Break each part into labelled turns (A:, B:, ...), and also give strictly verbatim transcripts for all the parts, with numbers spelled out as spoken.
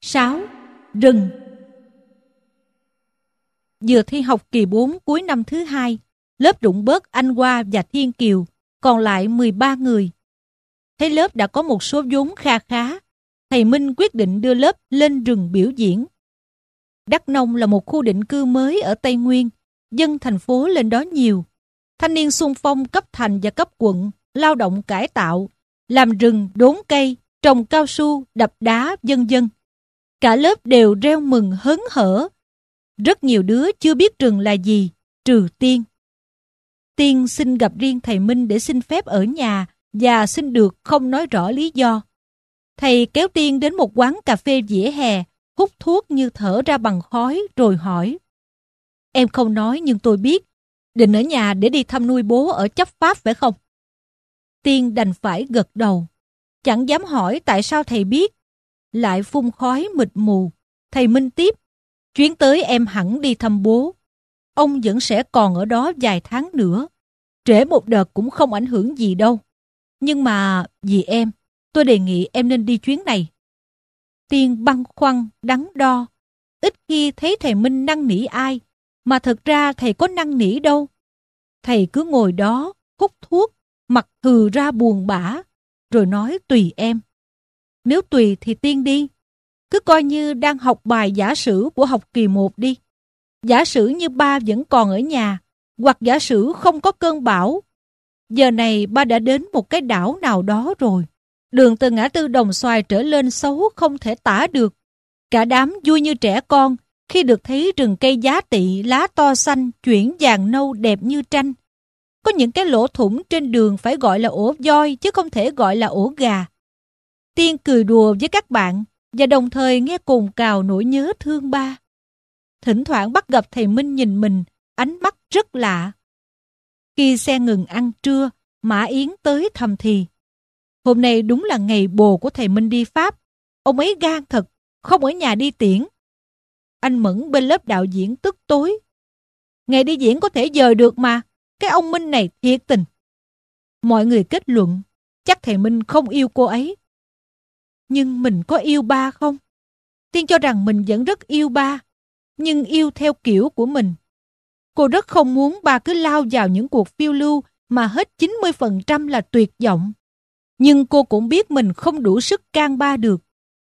A: sáu. Rừng. Vừa thi học kỳ bốn cuối năm thứ hai, lớp rụng bớt anh Hoa và Thiên Kiều, còn lại mười ba người. Thấy lớp đã có một số vốn kha khá, thầy Minh quyết định đưa lớp lên rừng biểu diễn. Đắk Nông là một khu định cư mới ở Tây Nguyên, dân thành phố lên đó nhiều. Thanh niên xung phong cấp thành và cấp quận, lao động cải tạo, làm rừng, đốn cây, trồng cao su, đập đá, vân vân. Cả lớp đều reo mừng hớn hở. Rất nhiều đứa chưa biết rừng là gì, trừ Tiên. Tiên xin gặp riêng thầy Minh để xin phép ở nhà và xin được không nói rõ lý do. Thầy kéo Tiên đến một quán cà phê vỉa hè, hút thuốc như thở ra bằng khói rồi hỏi: "Em không nói nhưng tôi biết, định ở nhà để đi thăm nuôi bố ở chấp pháp phải không?" Tiên đành phải gật đầu, chẳng dám hỏi tại sao thầy biết. Lại phun khói mịt mù. Thầy Minh tiếp: "Chuyến tới em hẳn đi thăm bố. Ông vẫn sẽ còn ở đó vài tháng nữa. Trễ một đợt cũng không ảnh hưởng gì đâu. Nhưng mà vì em, tôi đề nghị em nên đi chuyến này." Tiên băn khoăn, đắn đo. Ít khi thấy thầy Minh năn nỉ ai, mà thật ra thầy có năn nỉ đâu. Thầy cứ ngồi đó, hút thuốc, mặt hừ ra buồn bã, rồi nói tùy em. Nếu tùy thì Tiên đi. Cứ coi như đang học bài giả sử của học kỳ một đi. Giả sử như ba vẫn còn ở nhà, hoặc giả sử không có cơn bão. Giờ này ba đã đến một cái đảo nào đó rồi. Đường từ ngã tư Đồng Xoài trở lên xấu không thể tả được. Cả đám vui như trẻ con khi được thấy rừng cây giá tị, lá to xanh, chuyển vàng nâu đẹp như tranh. Có những cái lỗ thủng trên đường phải gọi là ổ voi chứ không thể gọi là ổ gà. Tiên cười đùa với các bạn và đồng thời nghe cồn cào nỗi nhớ thương ba. Thỉnh thoảng bắt gặp thầy Minh nhìn mình, ánh mắt rất lạ. Khi xe ngừng ăn trưa, Mã Yến tới thầm thì: "Hôm nay đúng là ngày bồ của thầy Minh đi Pháp. Ông ấy gan thật, không ở nhà đi tiễn." Anh Mẫn bên lớp đạo diễn tức tối: "Ngày đi diễn có thể dời được mà, cái ông Minh này thiệt tình." Mọi người kết luận chắc thầy Minh không yêu cô ấy. Nhưng mình có yêu ba không? Tiên cho rằng mình vẫn rất yêu ba, nhưng yêu theo kiểu của mình. Cô rất không muốn ba cứ lao vào những cuộc phiêu lưu mà hết chín mươi phần trăm là tuyệt vọng. Nhưng cô cũng biết mình không đủ sức can ba được.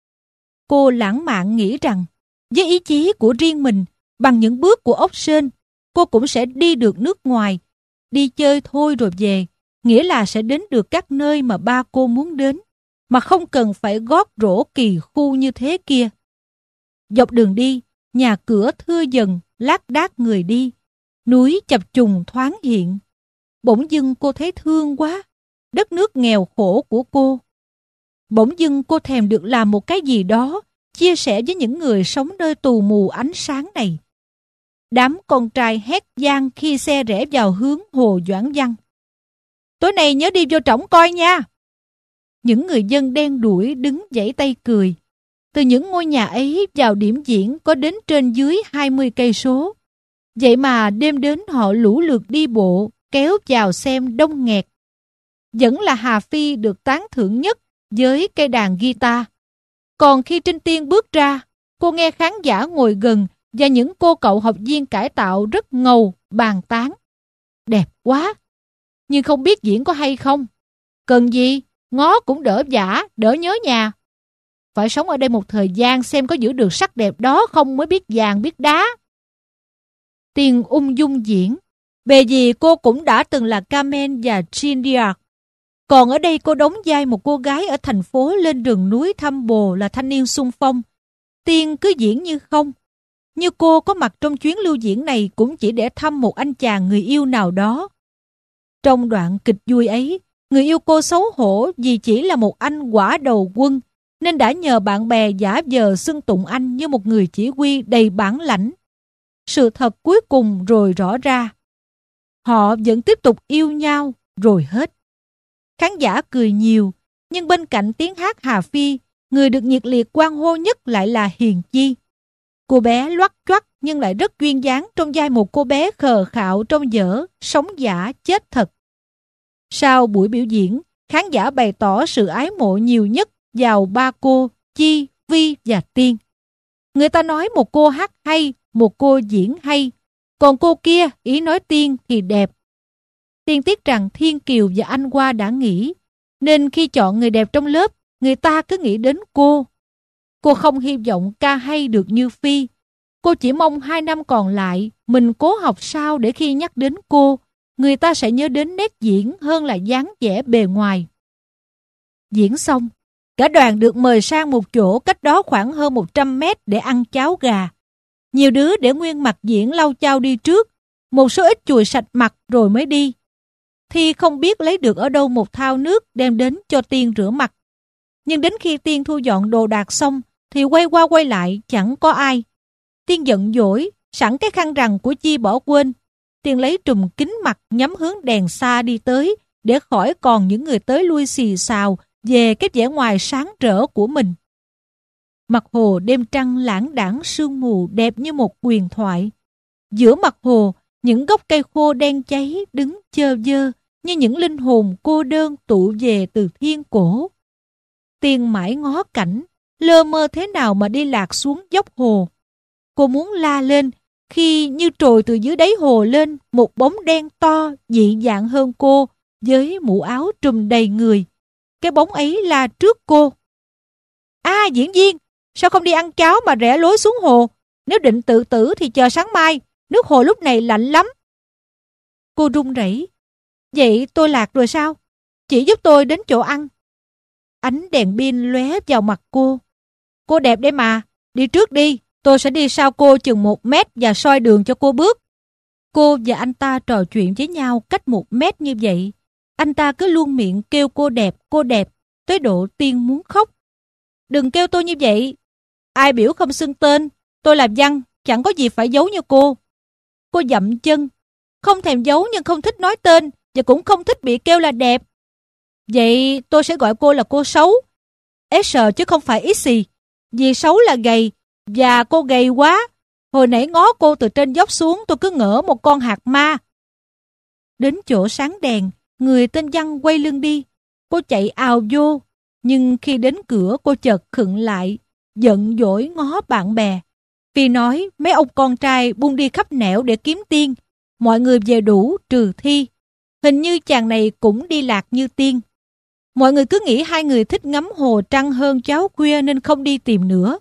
A: Cô lãng mạn nghĩ rằng với ý chí của riêng mình, bằng những bước của ốc sên, cô cũng sẽ đi được nước ngoài. Đi chơi thôi rồi về, nghĩa là sẽ đến được các nơi mà ba cô muốn đến, mà không cần phải gót rổ kỳ khu như thế kia. Dọc đường đi, nhà cửa thưa dần, lác đác người đi, núi chập trùng thoáng hiện. Bỗng dưng cô thấy thương quá, đất nước nghèo khổ của cô. Bỗng dưng cô thèm được làm một cái gì đó, chia sẻ với những người sống nơi tù mù ánh sáng này. Đám con trai hét vang khi xe rẽ vào hướng Hồ Doãn Văn: "Tối nay nhớ đi vô trỏng coi nha." Những người dân đen đuổi đứng vẫy tay cười. Từ những ngôi nhà ấy vào điểm diễn có đến trên dưới hai mươi cây số. Vậy mà đêm đến họ lũ lượt đi bộ, kéo vào xem đông nghẹt. Vẫn là Hà Phi được tán thưởng nhất với cây đàn guitar. Còn khi Trinh Tiên bước ra, cô nghe khán giả ngồi gần và những cô cậu học viên cải tạo rất ngầu bàn tán: "Đẹp quá, nhưng không biết diễn có hay không. Cần gì, ngó cũng đỡ vả, đỡ nhớ nhà. Phải sống ở đây một thời gian xem có giữ được sắc đẹp đó không mới biết vàng biết đá." Tiên ung dung diễn. Bề gì cô cũng đã từng là Carmen và Cynthia. Còn ở đây cô đóng vai một cô gái ở thành phố lên rừng núi thăm bồ là thanh niên xung phong. Tiên cứ diễn như không. Như cô có mặt trong chuyến lưu diễn này cũng chỉ để thăm một anh chàng người yêu nào đó. Trong đoạn kịch vui ấy, người yêu cô xấu hổ vì chỉ là một anh quả đầu quân, nên đã nhờ bạn bè giả vờ xưng tụng anh như một người chỉ huy đầy bản lãnh. Sự thật cuối cùng rồi rõ ra. Họ vẫn tiếp tục yêu nhau rồi hết. Khán giả cười nhiều, nhưng bên cạnh tiếng hát Hà Phi, người được nhiệt liệt hoan hô nhất lại là Hiền Chi. Cô bé loắt choắt nhưng lại rất duyên dáng trong vai một cô bé khờ khạo trong vở Sống giả chết thật. Sau buổi biểu diễn, khán giả bày tỏ sự ái mộ nhiều nhất vào ba cô Chi, Vi và Tiên. Người ta nói một cô hát hay, một cô diễn hay, còn cô kia ý nói Tiên thì đẹp. Tiên tiếc rằng Thiên Kiều và Anh Hoa đã nghỉ, nên khi chọn người đẹp trong lớp, người ta cứ nghĩ đến cô. Cô không hy vọng ca hay được như Phi. Cô chỉ mong hai năm còn lại, mình cố học sao để khi nhắc đến cô, người ta sẽ nhớ đến nét diễn hơn là dáng vẻ bề ngoài. Diễn xong, cả đoàn được mời sang một chỗ cách đó khoảng hơn một trăm mét để ăn cháo gà. Nhiều đứa để nguyên mặt diễn lau chao đi trước, một số ít chùi sạch mặt rồi mới đi. Thi không biết lấy được ở đâu một thau nước đem đến cho Tiên rửa mặt. Nhưng đến khi Tiên thu dọn đồ đạc xong, thì quay qua quay lại chẳng có ai. Tiên giận dỗi, sẵn cái khăn rằng của Chi bỏ quên. Tiên lấy trùm kính mặt nhắm hướng đèn xa đi tới, để khỏi còn những người tới lui xì xào về cái vẻ ngoài sáng rỡ của mình. Mặt hồ đêm trăng lãng đãng sương mù đẹp như một huyền thoại. Giữa mặt hồ, những gốc cây khô đen cháy đứng chơ vơ như những linh hồn cô đơn tụ về từ thiên cổ. Tiên mãi ngó cảnh, lơ mơ thế nào mà đi lạc xuống dốc hồ. Cô muốn la lên, khi như trồi từ dưới đáy hồ lên một bóng đen to, dị dạng hơn cô, với mũ áo trùm đầy người. Cái bóng ấy la trước cô. À, diễn viên, sao không đi ăn cháo mà rẽ lối xuống hồ? Nếu định tự tử thì chờ sáng mai, nước hồ lúc này lạnh lắm. Cô run rẩy. Vậy tôi lạc rồi sao? Chỉ giúp tôi đến chỗ ăn. Ánh đèn pin lóe vào mặt cô. Cô đẹp đấy mà, đi trước đi, tôi sẽ đi sau cô chừng một mét và soi đường cho cô bước. Cô và anh ta trò chuyện với nhau cách một mét như vậy. Anh ta cứ luôn miệng kêu cô đẹp, cô đẹp, tới độ Tiên muốn khóc. Đừng kêu tôi như vậy. Ai biểu không xưng tên, tôi là Văn, chẳng có gì phải giấu như cô. Cô dậm chân, không thèm giấu nhưng không thích nói tên và cũng không thích bị kêu là đẹp. Vậy tôi sẽ gọi cô là cô xấu. S chứ không phải X. Vì xấu là gầy, và cô gầy quá. Hồi nãy ngó cô từ trên dốc xuống tôi cứ ngỡ một con hạt ma. Đến chỗ sáng đèn, người tên Văn quay lưng đi. Cô chạy ào vô, nhưng khi đến cửa cô chợt khựng lại, giận dỗi ngó bạn bè. Vì nói mấy ông con trai buông đi khắp nẻo để kiếm Tiên. Mọi người về đủ trừ Thi. Hình như chàng này cũng đi lạc như Tiên. Mọi người cứ nghĩ hai người thích ngắm hồ trăng hơn cháo khuya nên không đi tìm nữa.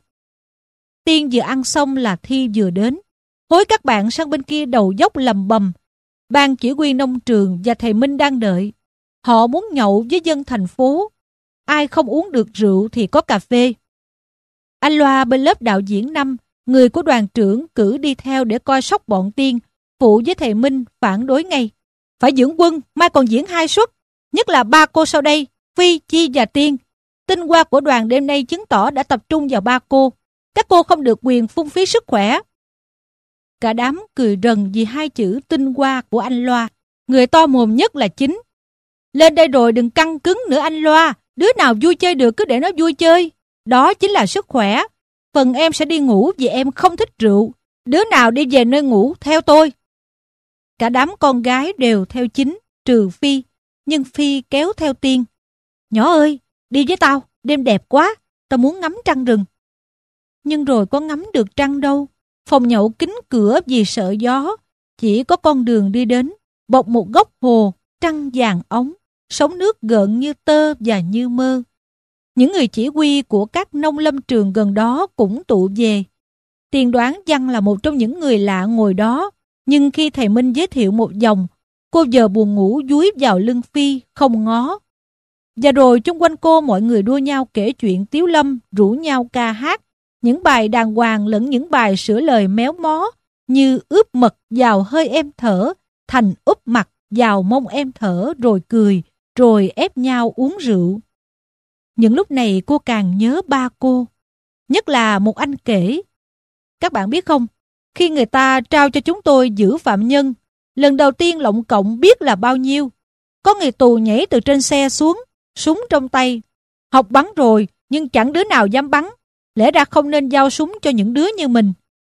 A: Tiên vừa ăn xong là Thi vừa đến. Hối các bạn sang bên kia đầu dốc lầm bầm. Ban chỉ huy nông trường và thầy Minh đang đợi. Họ muốn nhậu với dân thành phố. Ai không uống được rượu thì có cà phê. Anh Loa bên lớp đạo diễn năm, người của đoàn trưởng cử đi theo để coi sóc bọn Tiên, phụ với thầy Minh phản đối ngay. Phải dưỡng quân, mai còn diễn hai suất. Nhất là ba cô sau đây, Phi, Chi và Tiên. Tinh hoa của đoàn đêm nay chứng tỏ đã tập trung vào ba cô. Các cô không được quyền phung phí sức khỏe. Cả đám cười rần vì hai chữ tinh hoa của anh Loa. Người to mồm nhất là Chính. Lên đây rồi đừng căng cứng nữa anh Loa. Đứa nào vui chơi được cứ để nó vui chơi. Đó chính là sức khỏe. Phần em sẽ đi ngủ vì em không thích rượu. Đứa nào đi về nơi ngủ theo tôi. Cả đám con gái đều theo Chính, trừ Phi. Nhưng Phi kéo theo Tiên. Nhỏ ơi, đi với tao, đêm đẹp quá. Tao muốn ngắm trăng rừng. Nhưng rồi có ngắm được trăng đâu. Phòng nhậu kín cửa vì sợ gió. Chỉ có con đường đi đến, bọc một góc hồ, trăng vàng óng, sóng nước gợn như tơ và như mơ. Những người chỉ huy của các nông lâm trường gần đó cũng tụ về. Tiên đoán Văn là một trong những người lạ ngồi đó. Nhưng khi thầy Minh giới thiệu một vòng, cô giờ buồn ngủ dúi vào lưng Phi, không ngó. Và rồi chung quanh cô mọi người đua nhau kể chuyện tiếu lâm, rủ nhau ca hát. Những bài đàng hoàng lẫn những bài sửa lời méo mó, như ướp mật vào hơi em thở, thành úp mặt vào mông em thở rồi cười, rồi ép nhau uống rượu. Những lúc này cô càng nhớ ba cô. Nhất là một anh kể. Các bạn biết không, khi người ta trao cho chúng tôi giữ phạm nhân, lần đầu tiên lộng cộng biết là bao nhiêu. Có người tù nhảy từ trên xe xuống, súng trong tay. Học bắn rồi, nhưng chẳng đứa nào dám bắn. Lẽ ra không nên giao súng cho những đứa như mình.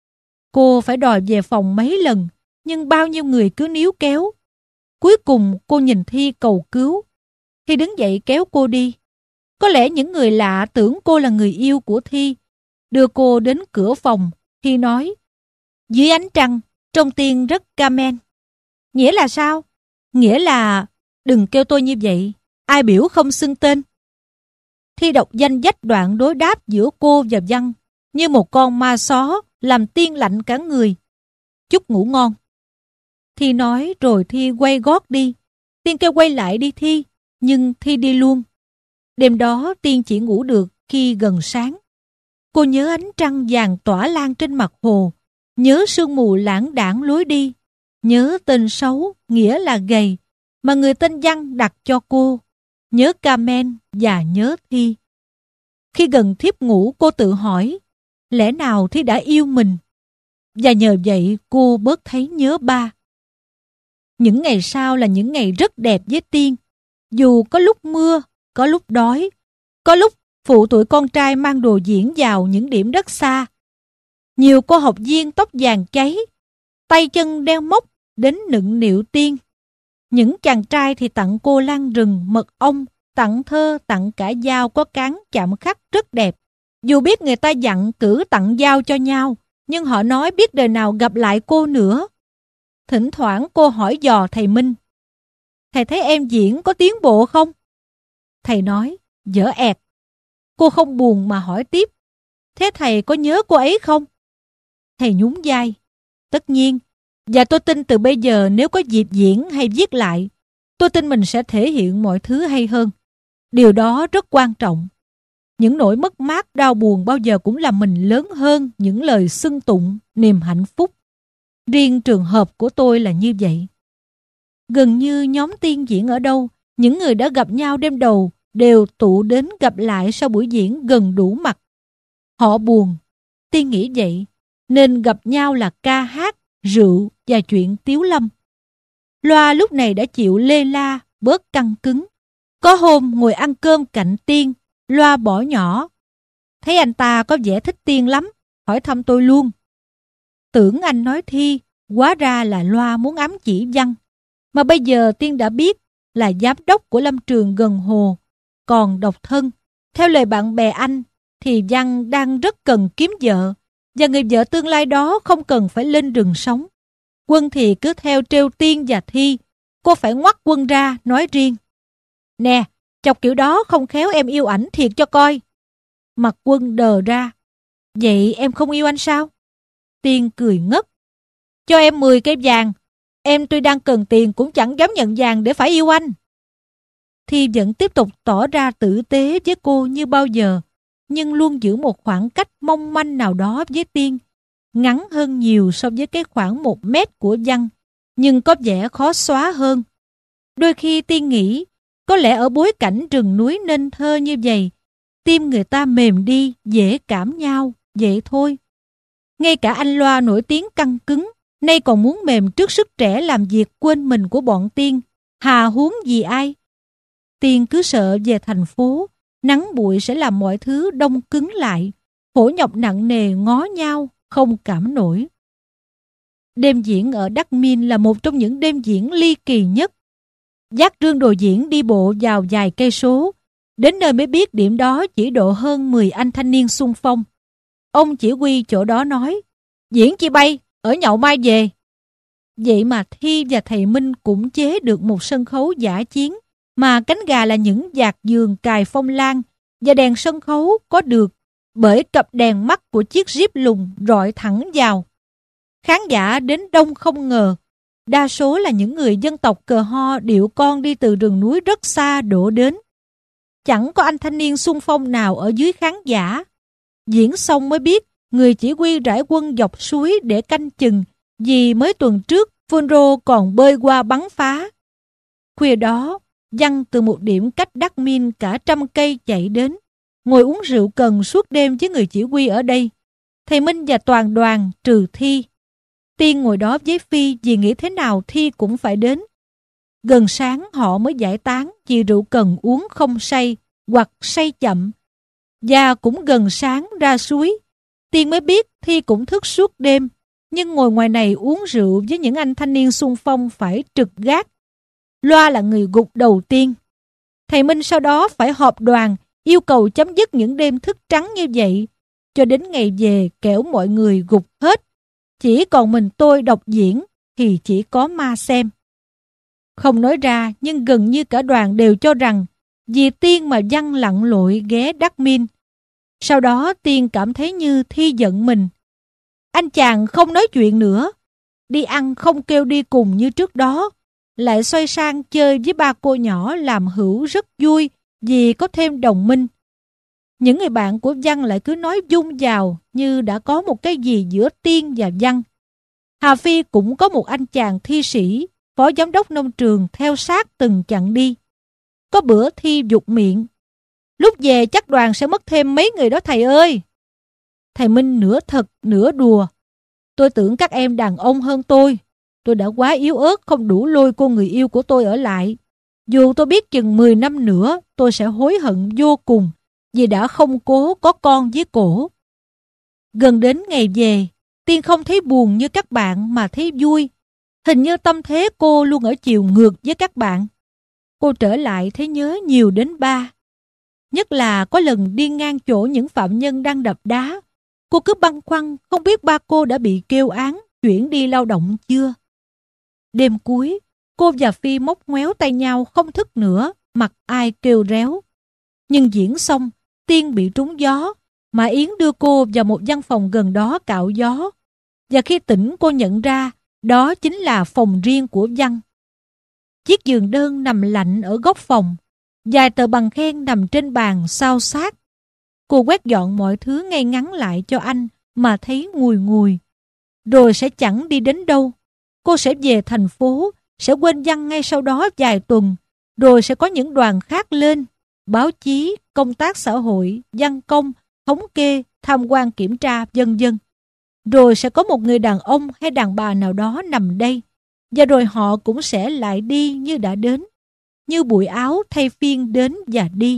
A: Cô phải đòi về phòng mấy lần, nhưng bao nhiêu người cứ níu kéo. Cuối cùng cô nhìn Thi cầu cứu. Thi đứng dậy kéo cô đi. Có lẽ những người lạ tưởng cô là người yêu của Thi. đưa cô đến cửa phòng. Thi nói, dưới ánh trăng, trông Tiên rất camen. Nghĩa là sao? Nghĩa là đừng kêu tôi như vậy, ai biểu không xưng tên. Thi đọc danh dách đoạn đối đáp giữa cô và Văn, như một con ma só, làm Tiên lạnh cả người. Chúc ngủ ngon. Thi nói rồi Thi quay gót đi. Tiên kêu quay lại đi Thi, nhưng Thi đi luôn. Đêm đó Tiên chỉ ngủ được khi gần sáng. Cô nhớ ánh trăng vàng tỏa lan trên mặt hồ, nhớ sương mù lãng đãng lối đi, nhớ tên xấu, nghĩa là gầy, mà người tên Văn đặt cho cô, nhớ Carmen và nhớ Thi. Khi gần thiếp ngủ, cô tự hỏi, lẽ nào Thi đã yêu mình? Và nhờ vậy cô bớt thấy nhớ ba. Những ngày sau là những ngày rất đẹp với Tiên. Dù có lúc mưa, có lúc đói, có lúc phụ tụi con trai mang đồ diễn vào những điểm rất xa. Nhiều cô học viên tóc vàng cháy, tay chân đeo móc đến nựng nịu Tiên. Những chàng trai thì tặng cô lan rừng, mật ong, tặng thơ, tặng cả dao có cán chạm khắc rất đẹp. Dù biết người ta dặn cử tặng dao cho nhau, nhưng họ nói biết đời nào gặp lại cô nữa. Thỉnh thoảng cô hỏi dò thầy Minh, thầy thấy em diễn có tiến bộ không? Thầy nói, dở ẹt. Cô không buồn mà hỏi tiếp, thế thầy có nhớ cô ấy không? Thầy nhún vai, tất nhiên. Và tôi tin từ bây giờ nếu có dịp diễn hay viết lại, tôi tin mình sẽ thể hiện mọi thứ hay hơn. Điều đó rất quan trọng. Những nỗi mất mát đau buồn bao giờ cũng làm mình lớn hơn những lời xưng tụng, niềm hạnh phúc. Riêng trường hợp của tôi là như vậy. Gần như nhóm Tiên diễn ở đâu, những người đã gặp nhau đêm đầu đều tụ đến gặp lại sau buổi diễn gần đủ mặt. Họ buồn, Tiên nghĩ vậy, nên gặp nhau là ca hát, rượu và chuyện tiếu lâm. Loa lúc này đã chịu lê la, bớt căng cứng. Có hôm ngồi ăn cơm cạnh Tiên, Loa bỏ nhỏ. Thấy anh ta có vẻ thích Tiên lắm, hỏi thăm tôi luôn. Tưởng anh nói Thi, hóa ra là Loa muốn ám chỉ Văn. Mà bây giờ Tiên đã biết là giám đốc của lâm trường gần hồ, còn độc thân. Theo lời bạn bè anh, thì Văn đang rất cần kiếm vợ, và người vợ tương lai đó không cần phải lên rừng sống. Quân thì cứ theo trêu Tiên và Thi, cô phải ngoắt Quân ra nói riêng. Nè, chọc kiểu đó không khéo em yêu ảnh thiệt cho coi. Mặt Quân đờ ra. Vậy em không yêu anh sao? Tiên cười ngất. Cho em mười cây vàng, em tuy đang cần tiền cũng chẳng dám nhận vàng để phải yêu anh. Thi vẫn tiếp tục tỏ ra tử tế với cô như bao giờ, nhưng luôn giữ một khoảng cách mong manh nào đó với Tiên, ngắn hơn nhiều so với cái khoảng một mét của Văn, nhưng có vẻ khó xóa hơn. Đôi khi Tiên nghĩ, có lẽ ở bối cảnh rừng núi nên thơ như vậy, tim người ta mềm đi, dễ cảm nhau, vậy thôi. Ngay cả anh Loa nổi tiếng căng cứng, nay còn muốn mềm trước sức trẻ làm việc quên mình của bọn Tiên, hà huống gì ai. Tiên cứ sợ về thành phố, nắng bụi sẽ làm mọi thứ đông cứng lại, khổ nhọc nặng nề ngó nhau, không cảm nổi. Đêm diễn ở Đắc Min là một trong những đêm diễn ly kỳ nhất. Dắt rương đồ diễn đi bộ vào vài cây số, đến nơi mới biết điểm đó chỉ độ hơn mười anh thanh niên xung phong. Ông chỉ huy chỗ đó nói, diễn chi bay, ở nhậu mai về. Vậy mà Thi và thầy Minh cũng chế được một sân khấu dã chiến, mà cánh gà là những dạt giường cài phong lan, và đèn sân khấu có được bởi cặp đèn mắt của chiếc jeep lùng rọi thẳng vào. Khán giả đến đông không ngờ, đa số là những người dân tộc Cờ Ho điệu con đi từ rừng núi rất xa đổ đến. Chẳng có anh thanh niên xung phong nào ở dưới khán giả. Diễn xong mới biết người chỉ huy rải quân dọc suối để canh chừng, vì mới tuần trước Phunro còn bơi qua bắn phá. Khuya đó, Văn từ một điểm cách Đắc Min cả trăm cây chạy đến, ngồi uống rượu cần suốt đêm với người chỉ huy ở đây. Thầy Minh và toàn đoàn trừ Thi. Tiên ngồi đó với Phi vì nghĩ thế nào Thi cũng phải đến. Gần sáng họ mới giải tán vì rượu cần uống không say hoặc say chậm. Và cũng gần sáng ra suối, Tiên mới biết Thi cũng thức suốt đêm, nhưng ngồi ngoài này uống rượu với những anh thanh niên xung phong phải trực gác. Loa là người gục đầu tiên. Thầy Minh sau đó phải họp đoàn yêu cầu chấm dứt những đêm thức trắng như vậy, cho đến ngày về kẻo mọi người gục hết. Chỉ còn mình tôi đọc diễn thì chỉ có ma xem. Không nói ra nhưng gần như cả đoàn đều cho rằng vì Tiên mà Văn lặn lội ghé Đắc Min. Sau đó Tiên cảm thấy như Thi giận mình. Anh chàng không nói chuyện nữa, đi ăn không kêu đi cùng như trước đó, lại xoay sang chơi với ba cô nhỏ làm hữu rất vui vì có thêm đồng minh. Những người bạn của Văn lại cứ nói dung vào như đã có một cái gì giữa Tiên và Văn. Hà Phi cũng có một anh chàng thi sĩ, phó giám đốc nông trường theo sát từng chặng đi. Có bữa Thi dục miệng: lúc về chắc đoàn sẽ mất thêm mấy người đó thầy ơi. Thầy Minh nửa thật nửa đùa: tôi tưởng các em đàn ông hơn tôi. Tôi đã quá yếu ớt không đủ lôi cô người yêu của tôi ở lại. Dù tôi biết chừng mười năm nữa tôi sẽ hối hận vô cùng vì đã không cố có con với cổ. Gần đến ngày về, Tiên không thấy buồn như các bạn mà thấy vui. Hình như tâm thế cô luôn ở chiều ngược với các bạn. Cô trở lại thấy nhớ nhiều đến ba. Nhất là có lần đi ngang chỗ những phạm nhân đang đập đá, cô cứ băn khoăn không biết ba cô đã bị kêu án chuyển đi lao động chưa. Đêm cuối, cô và Phi móc ngoéo tay nhau không thức nữa, mặt ai kêu réo. Nhưng diễn xong, Tiên bị trúng gió, mà Yến đưa cô vào một văn phòng gần đó cạo gió. Và khi tỉnh cô nhận ra đó chính là phòng riêng của Văn. Chiếc giường đơn nằm lạnh ở góc phòng, vài tờ bằng khen nằm trên bàn sao sát. Cô quét dọn mọi thứ ngay ngắn lại cho anh mà thấy ngùi ngùi. Rồi sẽ chẳng đi đến đâu. Cô sẽ về thành phố, sẽ quên Văn ngay sau đó vài tuần, rồi sẽ có những đoàn khác lên, báo chí, công tác xã hội, văn công, thống kê, tham quan kiểm tra, vân vân. Rồi sẽ có một người đàn ông hay đàn bà nào đó nằm đây, và rồi họ cũng sẽ lại đi như đã đến, như bụi áo thay phiên đến và đi.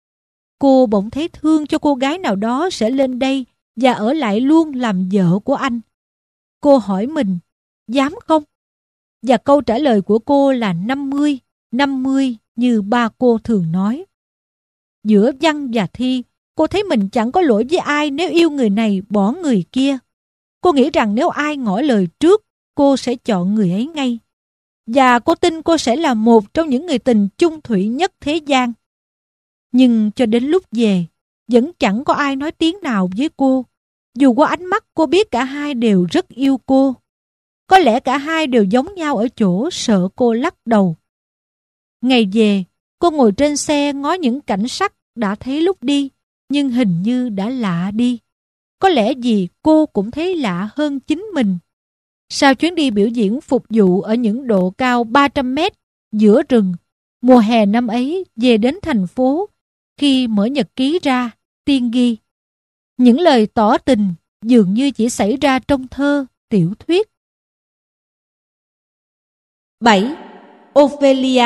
A: Cô bỗng thấy thương cho cô gái nào đó sẽ lên đây và ở lại luôn làm vợ của anh. Cô hỏi mình, dám không? Và câu trả lời của cô là năm mươi, năm mươi như ba cô thường nói. Giữa Văn và Thi, cô thấy mình chẳng có lỗi với ai nếu yêu người này bỏ người kia. Cô nghĩ rằng nếu ai ngỏ lời trước, cô sẽ chọn người ấy ngay. Và cô tin cô sẽ là một trong những người tình chung thủy nhất thế gian. Nhưng cho đến lúc về, vẫn chẳng có ai nói tiếng nào với cô. Dù qua ánh mắt cô biết cả hai đều rất yêu cô. Có lẽ cả hai đều giống nhau ở chỗ sợ cô lắc đầu. Ngày về, cô ngồi trên xe ngó những cảnh sắc đã thấy lúc đi, nhưng hình như đã lạ đi. Có lẽ vì cô cũng thấy lạ hơn chính mình. Sau chuyến đi biểu diễn phục vụ ở những độ cao ba trăm mét giữa rừng, mùa hè năm ấy về đến thành phố, khi mở nhật ký ra, Tiên ghi: những lời tỏ tình dường như chỉ xảy ra trong thơ, tiểu thuyết. bảy. Ophelia.